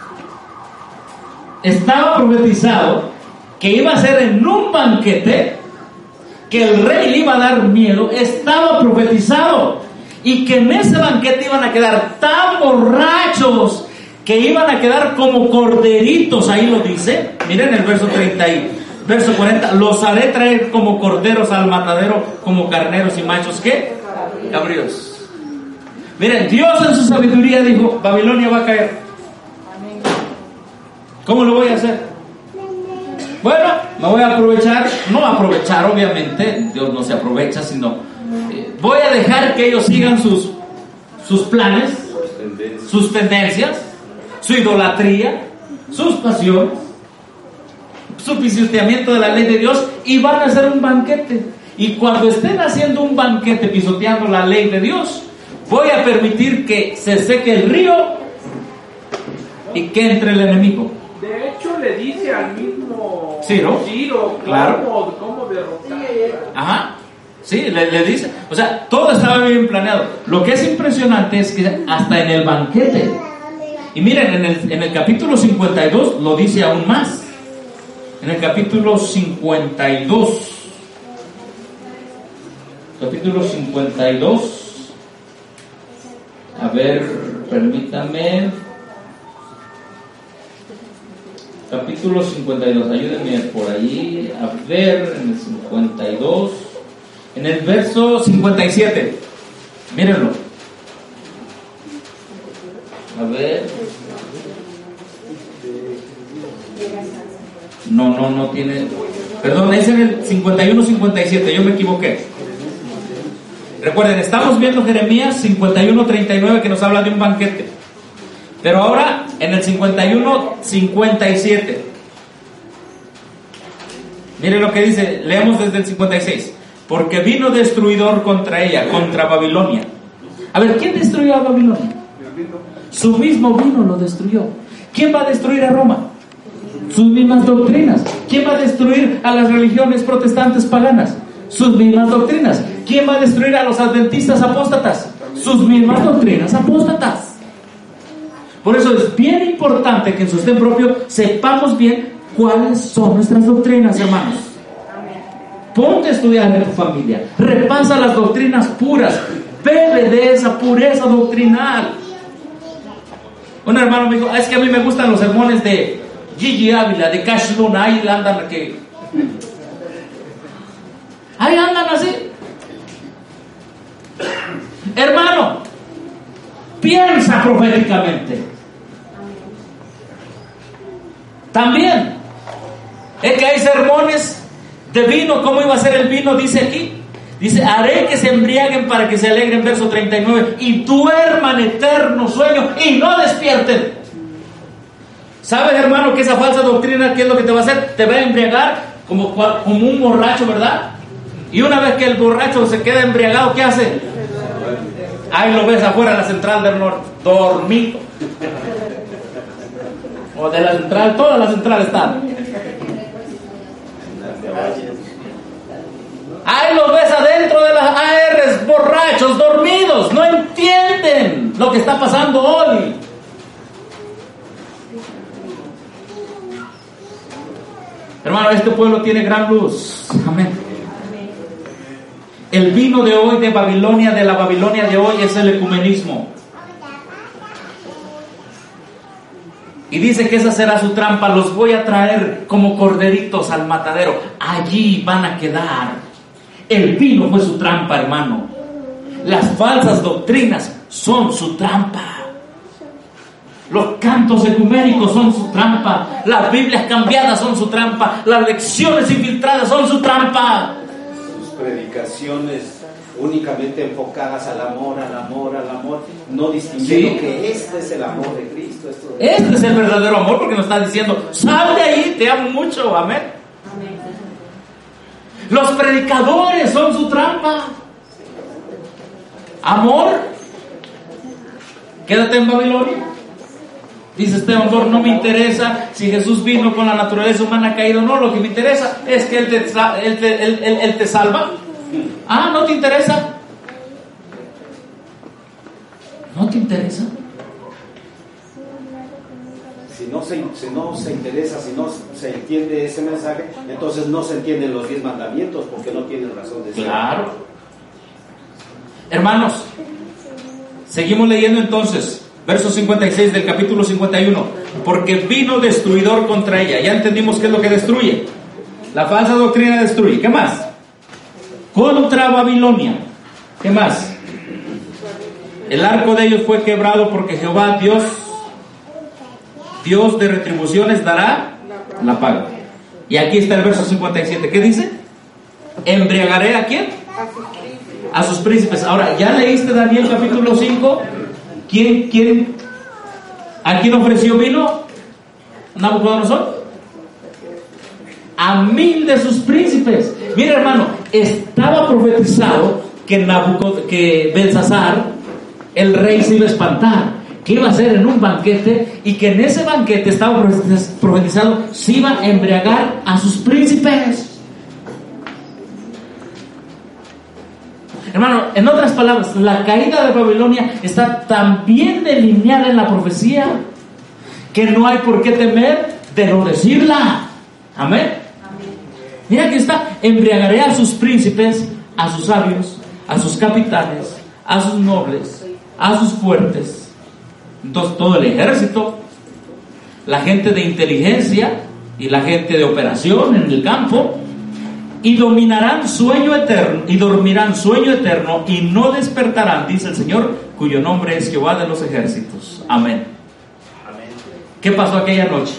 Estaba profetizado que iba a ser en un banquete, que el rey le iba a dar miedo. Estaba profetizado. Y que en ese banquete iban a quedar tan borrachos que iban a quedar como corderitos. Ahí lo dice. Miren el verso 30 y verso 40. Los haré traer como corderos al matadero, como carneros y machos, ¿qué? Cabríos. Miren, Dios en su sabiduría dijo, Babilonia va a caer. ¿Cómo lo voy a hacer? Bueno, me voy a aprovechar. No aprovechar, obviamente. Dios no se aprovecha, sino voy a dejar que ellos sigan sus planes, sus tendencias, su idolatría, sus pasiones, su pisoteamiento de la ley de Dios, y van a hacer un banquete. Y cuando estén haciendo un banquete pisoteando la ley de Dios, voy a permitir que se seque el río y que entre el enemigo. De hecho, le dice al mismo Ciro, claro, cómo derrotar. Ajá. Sí, le dice, o sea, todo estaba bien planeado. Lo que es impresionante es que hasta en el banquete, y miren, en el capítulo 52 lo dice aún más. En el capítulo 52, a ver, permítame. Capítulo 52, ayúdenme por ahí, a ver, en el 52. En el verso 57, mírenlo. A ver. No tiene. Perdón, es en el 51-57, yo me equivoqué. Recuerden, estamos viendo Jeremías 51-39 que nos habla de un banquete. Pero ahora en el 51-57. Miren lo que dice, leemos desde el 56. Porque vino destruidor contra ella, contra Babilonia. A ver, ¿quién destruyó a Babilonia? Su mismo vino lo destruyó. ¿Quién va a destruir a Roma? Sus mismas doctrinas. ¿Quién va a destruir a las religiones protestantes paganas? Sus mismas doctrinas. ¿Quién va a destruir a los adventistas apóstatas? Sus mismas doctrinas apóstatas. Por eso es bien importante que en sostén propio sepamos bien cuáles son nuestras doctrinas, hermanos. Ponte a estudiar en tu familia, repasa las doctrinas puras, bebe de esa pureza doctrinal. Un hermano me dijo, es que a mí me gustan los sermones de Gigi Ávila, de Cash Luna, ahí andan ahí andan así. Hermano, piensa proféticamente. También es que hay sermones de vino. ¿Cómo iba a ser el vino? Dice aquí, dice, haré que se embriaguen para que se alegren, verso 39, y duerman eterno sueño y no despierten. ¿Sabes, hermano, que esa falsa doctrina, qué es lo que te va a hacer? Te va a embriagar como un borracho, ¿verdad? Y una vez que el borracho se queda embriagado, ¿qué hace? Ahí lo ves afuera de la central del norte, dormido. O de la central, toda la central está. Ahí los ves adentro de las ARs, borrachos, dormidos, no entienden lo que está pasando hoy. Hermano, este pueblo tiene gran luz. Amén. El vino de hoy de Babilonia, de la Babilonia de hoy, es el ecumenismo. Y dice que esa será su trampa. Los voy a traer como corderitos al matadero. Allí van a quedar. El vino fue su trampa, hermano. Las falsas doctrinas son su trampa. Los cantos ecuménicos son su trampa. Las Biblias cambiadas son su trampa. Las lecciones infiltradas son su trampa. Sus predicaciones únicamente enfocadas al amor, no distinguiendo que este es el amor de Cristo. Este es el verdadero amor, porque nos está diciendo: sal de ahí, te amo mucho. Amén. Los predicadores son su trampa. Amor, quédate en Babilonia. Dice Esteban, no me interesa si Jesús vino con la naturaleza humana caída o no. Lo que me interesa es que Él te salva. Ah, ¿no te interesa? ¿No te interesa? Si no se interesa, si no se entiende ese mensaje, entonces no se entienden los 10 mandamientos, porque no tienen razón de ser. Claro. Hermanos, seguimos leyendo entonces. Verso 56 del capítulo 51. Porque vino destruidor contra ella. Ya entendimos qué es lo que destruye. La falsa doctrina destruye. ¿Qué más? Contra Babilonia. ¿Qué más? El arco de ellos fue quebrado porque Jehová Dios de retribuciones dará la paga. Y aquí está el verso 57. ¿Qué dice? ¿Embriagaré a quién? A sus príncipes. Ahora, ¿ya leíste Daniel capítulo 5? ¿A quién ofreció vino? ¿Nabucodonosor? A 1000 de sus príncipes. Mira, hermano, estaba profetizado que Belsasar, el rey, se iba a espantar, que iba a ser en un banquete, y que en ese banquete estaba profetizado, se iba a embriagar a sus príncipes. Hermano, en otras palabras, la caída de Babilonia está tan bien delineada en la profecía que no hay por qué temer de no decirla. Amén. Mira que está: embriagaré a sus príncipes, a sus sabios, a sus capitanes, a sus nobles, a sus fuertes. Entonces todo el ejército, la gente de inteligencia y la gente de operación en el campo, y dormirán sueño eterno y no despertarán, dice el Señor, cuyo nombre es Jehová de los ejércitos. Amén. ¿Qué pasó aquella noche?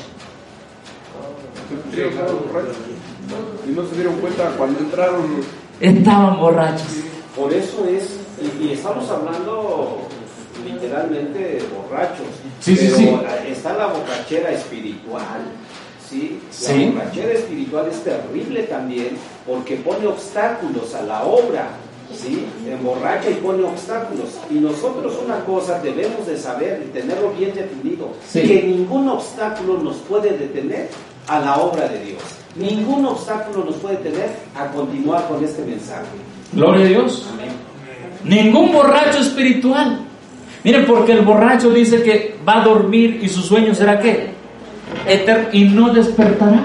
Y no se dieron cuenta cuando entraron. Estaban borrachos. Por eso y estamos hablando literalmente de borrachos. Sí. Está la borrachera espiritual. ¿Sí? La borrachera espiritual es terrible también, porque pone obstáculos a la obra, ¿sí? Emborracha y pone obstáculos. Y nosotros una cosa debemos de saber y tenerlo bien definido, que ningún obstáculo nos puede detener a la obra de Dios. Ningún obstáculo nos puede detener a continuar con este mensaje. Gloria a Dios. Amén. Ningún borracho espiritual. Miren, porque el borracho dice que va a dormir y su sueño será ¿qué? Eterno, y no despertará.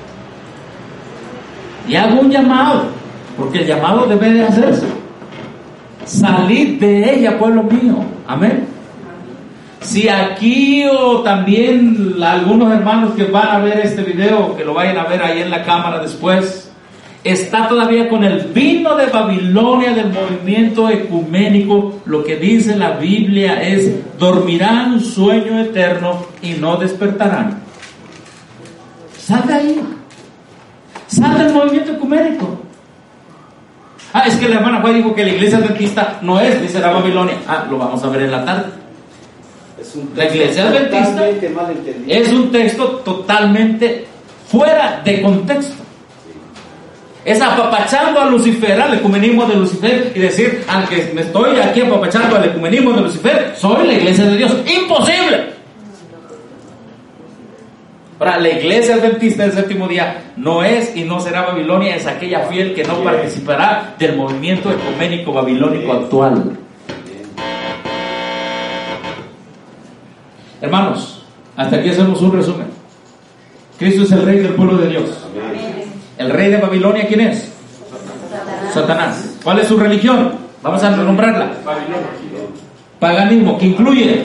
Y hago un llamado, porque el llamado debe de hacerse: salid de ella, pueblo mío. Amén. Si aquí o también algunos hermanos que van a ver este video, que lo vayan a ver ahí en la cámara después, está todavía con el vino de Babilonia del movimiento ecuménico, lo que dice la Biblia es: dormirán un sueño eterno y no despertarán. Sal de ahí. Sal del movimiento ecuménico. Es que la hermana Juan dijo que la iglesia adventista no es, dice la Babilonia. Lo vamos a ver en la tarde. La iglesia adventista es un texto totalmente fuera de contexto. Es apapachando a Lucifer, al ecumenismo de Lucifer, y decir, aunque me estoy aquí apapachando al ecumenismo de Lucifer, soy la iglesia de Dios. ¡Imposible! Ahora, la iglesia adventista del séptimo día no es y no será Babilonia, es aquella fiel que no participará del movimiento ecuménico babilónico actual. Hermanos, hasta aquí hacemos un resumen. Cristo es el rey del pueblo de Dios. El rey de Babilonia, ¿quién es? Satanás. ¿Cuál es su religión? Vamos a nombrarla. Paganismo, que incluye,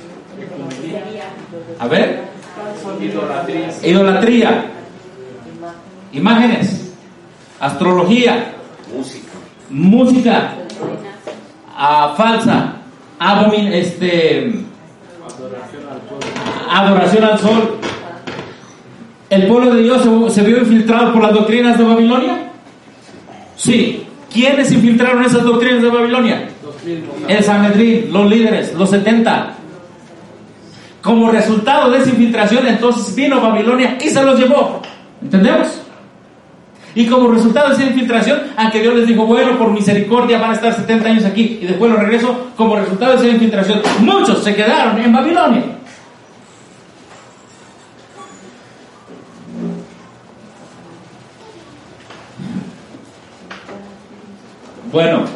a ver, idolatría, imágenes, astrología, música, falsa, adoración al sol. ¿El pueblo de Dios se vio infiltrado por las doctrinas de Babilonia? Sí. ¿Quiénes infiltraron esas doctrinas de Babilonia? El Sanedrín, los líderes, los 70. Como resultado de esa infiltración, entonces vino Babilonia y se los llevó. ¿Entendemos? Y como resultado de esa infiltración, aunque Dios les dijo, bueno, por misericordia van a estar 70 años aquí y después los regreso, como resultado de esa infiltración, muchos se quedaron en Babilonia. Bueno,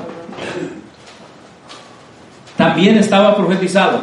también estaba profetizado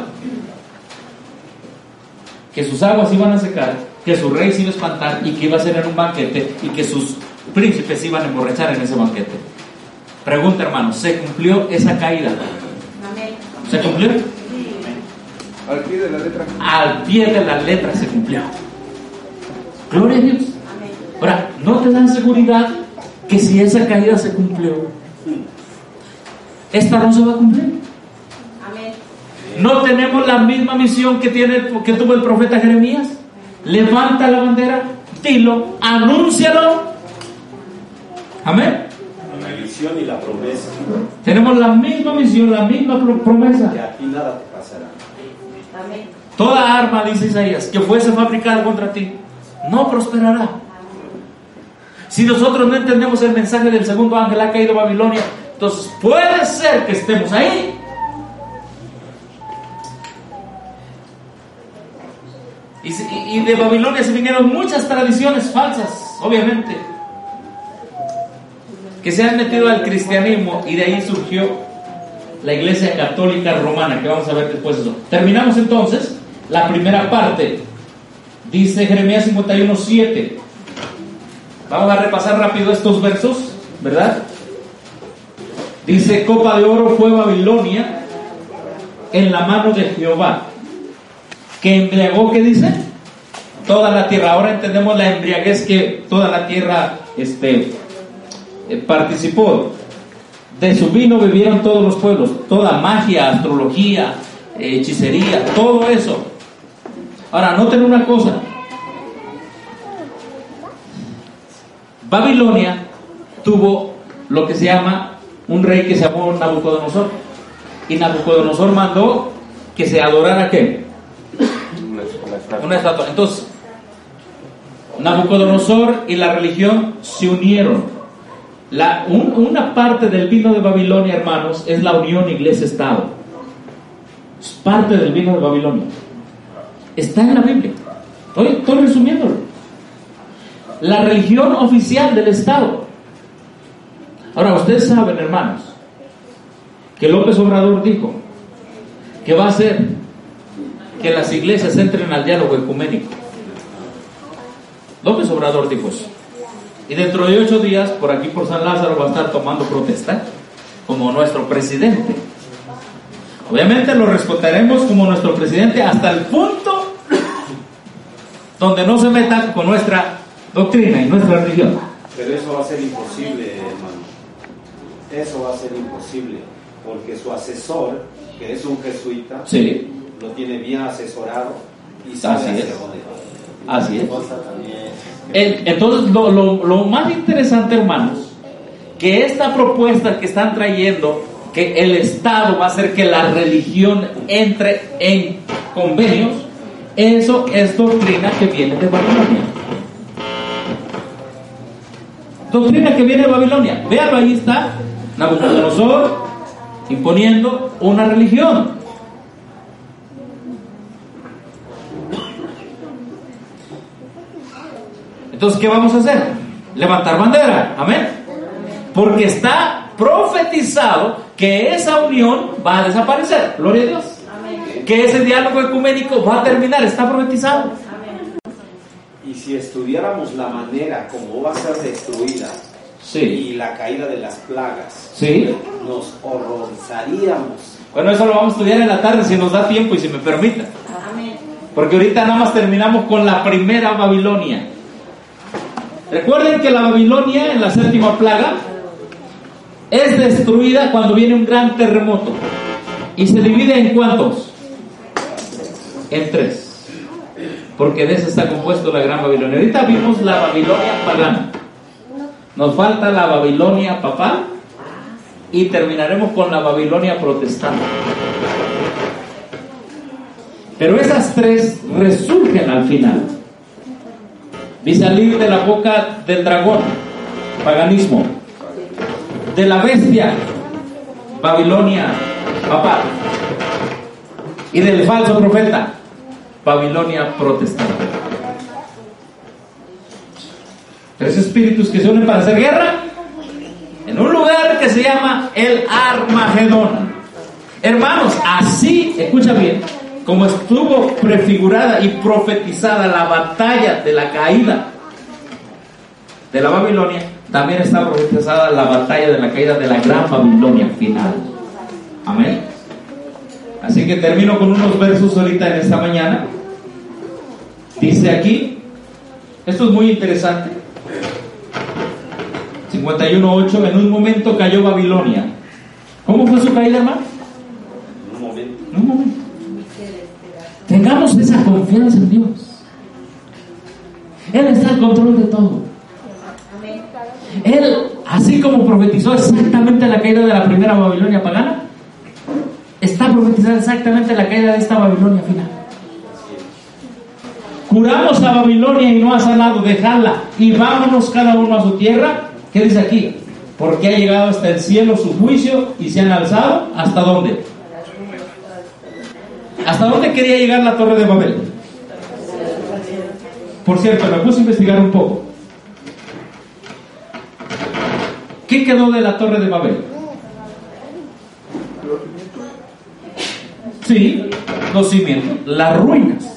que sus aguas iban a secar, que su rey se iba a espantar y que iba a ser en un banquete y que sus príncipes se iban a emborrachar en ese banquete. Pregunta, hermanos, ¿se cumplió esa caída? ¿Se cumplió? Al pie de la letra. Al pie de la letra se cumplió. Gloria a Dios. Ahora, ¿no te dan seguridad que si esa caída se cumplió, esta no se va a cumplir? ¿No tenemos la misma misión que tuvo el profeta Jeremías? Levanta la bandera, dilo, anúncialo. Amén. La misión y la promesa. Tenemos la misma misión, la misma promesa. Que a ti nada te pasará. Amén. Toda arma, dice Isaías, que fuese fabricada contra ti, no prosperará. Si nosotros no entendemos el mensaje del segundo ángel, ha caído Babilonia, entonces puede ser que estemos ahí. Y de Babilonia se vinieron muchas tradiciones falsas, obviamente, que se han metido al cristianismo, y de ahí surgió la Iglesia Católica Romana, que vamos a ver después de eso. Terminamos entonces la primera parte. Dice Jeremías 51:7. Vamos a repasar rápido estos versos, ¿verdad? Dice: copa de oro fue Babilonia en la mano de Jehová, que embriagó, ¿qué dice? Toda la tierra. Ahora entendemos la embriaguez que toda la tierra participó. De su vino bebieron todos los pueblos. Toda magia, astrología, hechicería, todo eso. Ahora, noten una cosa. Babilonia tuvo lo que se llama un rey que se llamó Nabucodonosor. Y Nabucodonosor mandó que se adorara ¿qué? Una estatua. Entonces, Nabucodonosor y la religión se unieron. Una parte del vino de Babilonia, hermanos, es la unión iglesia-estado. Es parte del vino de Babilonia. Está en la Biblia. Estoy resumiéndolo. La religión oficial del Estado. Ahora, ustedes saben, hermanos, que López Obrador dijo que va a hacer que las iglesias entren al diálogo ecuménico. López Obrador dijo eso. Y dentro de 8 días, por aquí por San Lázaro, va a estar tomando protesta como nuestro presidente. Obviamente lo respetaremos como nuestro presidente hasta el punto donde no se metan con nuestra doctrina y nuestra religión. Pero eso va a ser imposible, hermano. Eso va a ser imposible, porque su asesor, que es un jesuita, sí, lo tiene bien asesorado y sabe así hacia es. dónde va. Así es. Entonces, lo más interesante, hermanos, que esta propuesta que están trayendo, que el Estado va a hacer que la religión entre en convenios, eso es doctrina que viene de Babilonia. doctrina que viene de Babilonia. Véanlo, ahí está Nabucodonosor imponiendo una religión. Entonces, ¿qué vamos a hacer? Levantar bandera, amén. Porque está profetizado que esa unión va a desaparecer, gloria a Dios. Amén. Que ese diálogo ecuménico va a terminar, está profetizado. Amén. Y si estudiáramos la manera como va a ser destruida, sí, y la caída de las plagas, sí, nos horrorizaríamos. Bueno, eso lo vamos a estudiar en la tarde si nos da tiempo y si me permite. Amén. Porque ahorita nada más terminamos con la primera Babilonia. Recuerden que la Babilonia en la séptima plaga es destruida cuando viene un gran terremoto. ¿Y se divide en cuántos? En 3. Porque de eso está compuesto la gran Babilonia. Ahorita vimos la Babilonia pagana. Nos falta la Babilonia papal y terminaremos con la Babilonia protestante. Pero esas 3 resurgen al final. Vi salir de la boca del dragón, paganismo, de la bestia, Babilonia papal, y del falso profeta, Babilonia protestante. 3 espíritus que se unen para hacer guerra en un lugar que se llama el Armagedón. Hermanos, así, escucha bien, como estuvo prefigurada y profetizada la batalla de la caída de la Babilonia, también está profetizada la batalla de la caída de la gran Babilonia final. Amén. Así que termino con unos versos ahorita en esta mañana. Dice aquí, esto es muy interesante, 51:8, en un momento cayó Babilonia. ¿Cómo fue su caída, hermano? En un momento. Tengamos esa confianza en Dios. Él está al control de todo. Él, así como profetizó exactamente la caída de la primera Babilonia pagana, está profetizando exactamente la caída de esta Babilonia final. Curamos a Babilonia y no ha sanado, dejadla y vámonos cada uno a su tierra. ¿Qué dice aquí? Porque ha llegado hasta el cielo su juicio y se han alzado. ¿Hasta dónde? ¿Hasta dónde quería llegar la Torre de Babel? Por cierto, me puse a investigar un poco. ¿Qué quedó de la Torre de Babel? Sí, los cimientos, las ruinas.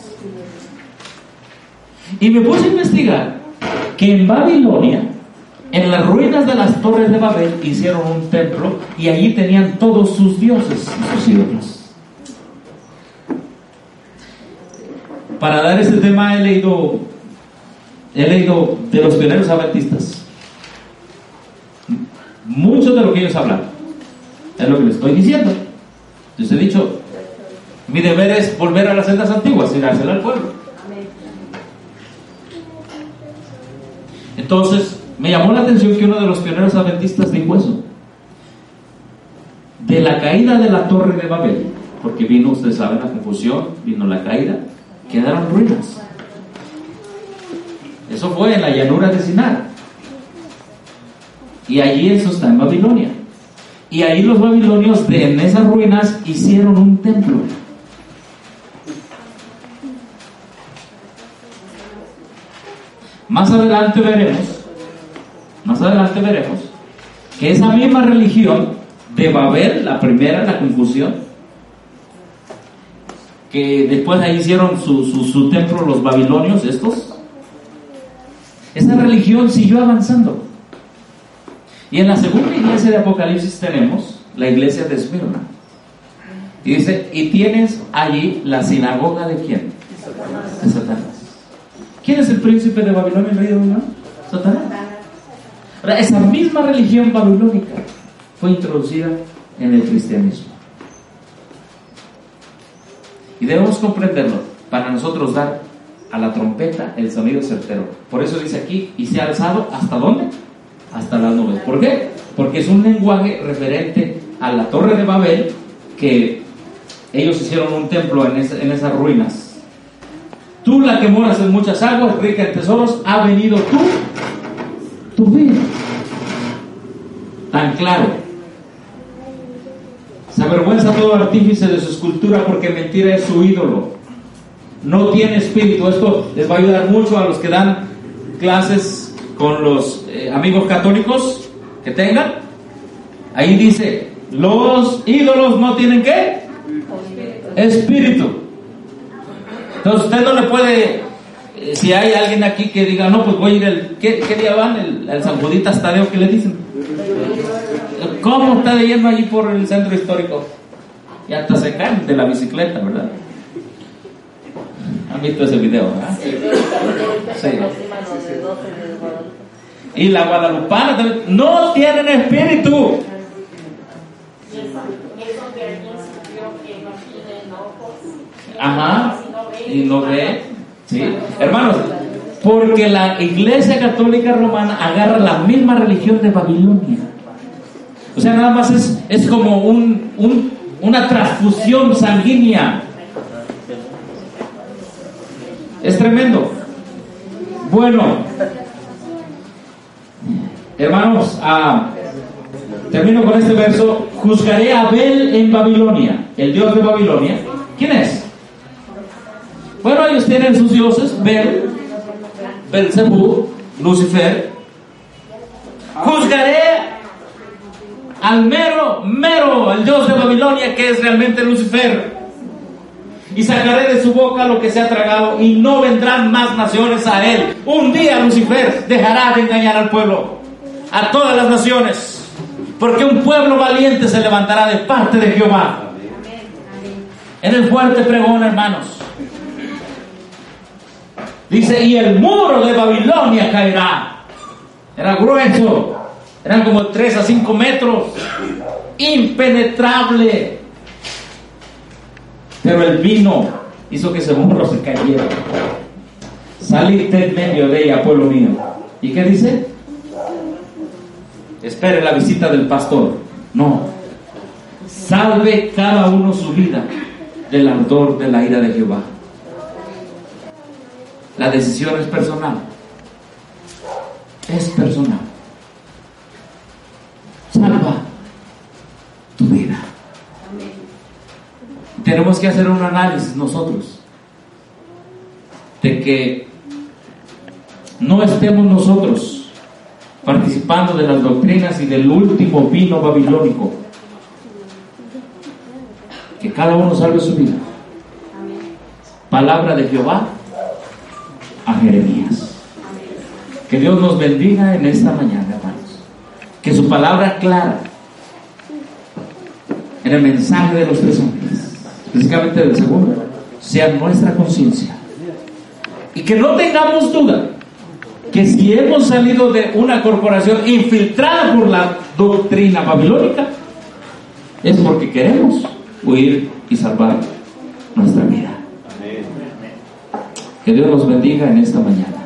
Y me puse a investigar que en Babilonia, en las ruinas de las Torres de Babel, hicieron un templo y allí tenían todos sus dioses y sus ídolos. Para dar este tema he leído de los pioneros adventistas. Mucho de lo que ellos hablan es lo que les estoy diciendo. Les he dicho, mi deber es volver a las sendas antiguas y dársela al pueblo. Entonces me llamó la atención que uno de los pioneros adventistas dijo eso, de la caída de la Torre de Babel, porque vino, ustedes saben, la confusión, vino la caída, quedaron ruinas. Eso fue en la llanura de Sinar. Y allí eso está en Babilonia. Y ahí los babilonios en esas ruinas hicieron un templo. Más adelante veremos que esa misma religión de Babel, la primera, la confusión, que después ahí hicieron su templo los babilonios, esa religión siguió avanzando. Y en la segunda iglesia de Apocalipsis tenemos la iglesia de Esmirna. Y dice, y tienes allí la sinagoga de ¿quién? De Satanás. ¿Quién es el príncipe de Babilonia, el rey de Babilonia? Satanás. Ahora, esa misma religión babilónica fue introducida en el cristianismo. Y debemos comprenderlo para nosotros dar a la trompeta el sonido certero. Por eso dice aquí, y se ha alzado ¿hasta dónde? Hasta las nubes. ¿Por qué? Porque es un lenguaje referente a la Torre de Babel, que ellos hicieron un templo en esas ruinas. Tú, la que moras en muchas aguas, rica en tesoros, ha venido tu fin. tan claro. Se avergüenza todo artífice de su escultura, porque mentira es su ídolo. No tiene espíritu. Esto les va a ayudar mucho a los que dan clases con los amigos católicos que tengan. Ahí dice, los ídolos no tienen ¿qué? Espíritu. Entonces usted no le puede, si hay alguien aquí que diga, no, pues voy a ir ¿qué día van? El San Juditas Tadeo, ¿qué le dicen? ¿Cómo está de lleno allí por el centro histórico? Y hasta se caen de la bicicleta, ¿verdad? ¿Han visto ese video, verdad? Sí. Y la guadalupana también, no tienen espíritu. Ajá, y no ve. Sí, hermanos, porque la Iglesia Católica Romana agarra la misma religión de Babilonia. O sea, nada más es como una transfusión sanguínea. Es tremendo. Bueno, hermanos, termino con este verso. Juzgaré a Bel en Babilonia, el dios de Babilonia. ¿Quién es? Bueno, ellos tienen sus dioses: Bel, Belzebú, Lucifer. Juzgaré al mero, el dios de Babilonia, que es realmente Lucifer, y sacaré de su boca lo que se ha tragado, y no vendrán más naciones a él. Un día Lucifer dejará de engañar al pueblo, a todas las naciones, porque un pueblo valiente se levantará de parte de Jehová. En el fuerte pregón, hermanos, dice, y el muro de Babilonia caerá. Era grueso, eran como 3 a 5 metros, impenetrable. Pero el vino hizo que ese muro se cayera. Salid en medio de ella, pueblo mío. ¿Y qué dice? Espere la visita del pastor. No. Salve cada uno su vida del ardor de la ira de Jehová. La decisión es personal. Es personal. Salva tu vida. Tenemos que hacer un análisis nosotros de que no estemos nosotros participando de las doctrinas y del último vino babilónico. Que cada uno salve su vida. Palabra de Jehová a Jeremías. Que Dios nos bendiga en esta mañana, hermanos. Que su palabra clara en el mensaje de los 3 ángeles, específicamente del segundo, sea nuestra conciencia. Y que no tengamos duda que si hemos salido de una corporación infiltrada por la doctrina babilónica, es porque queremos huir y salvar nuestra vida. Que Dios nos bendiga en esta mañana.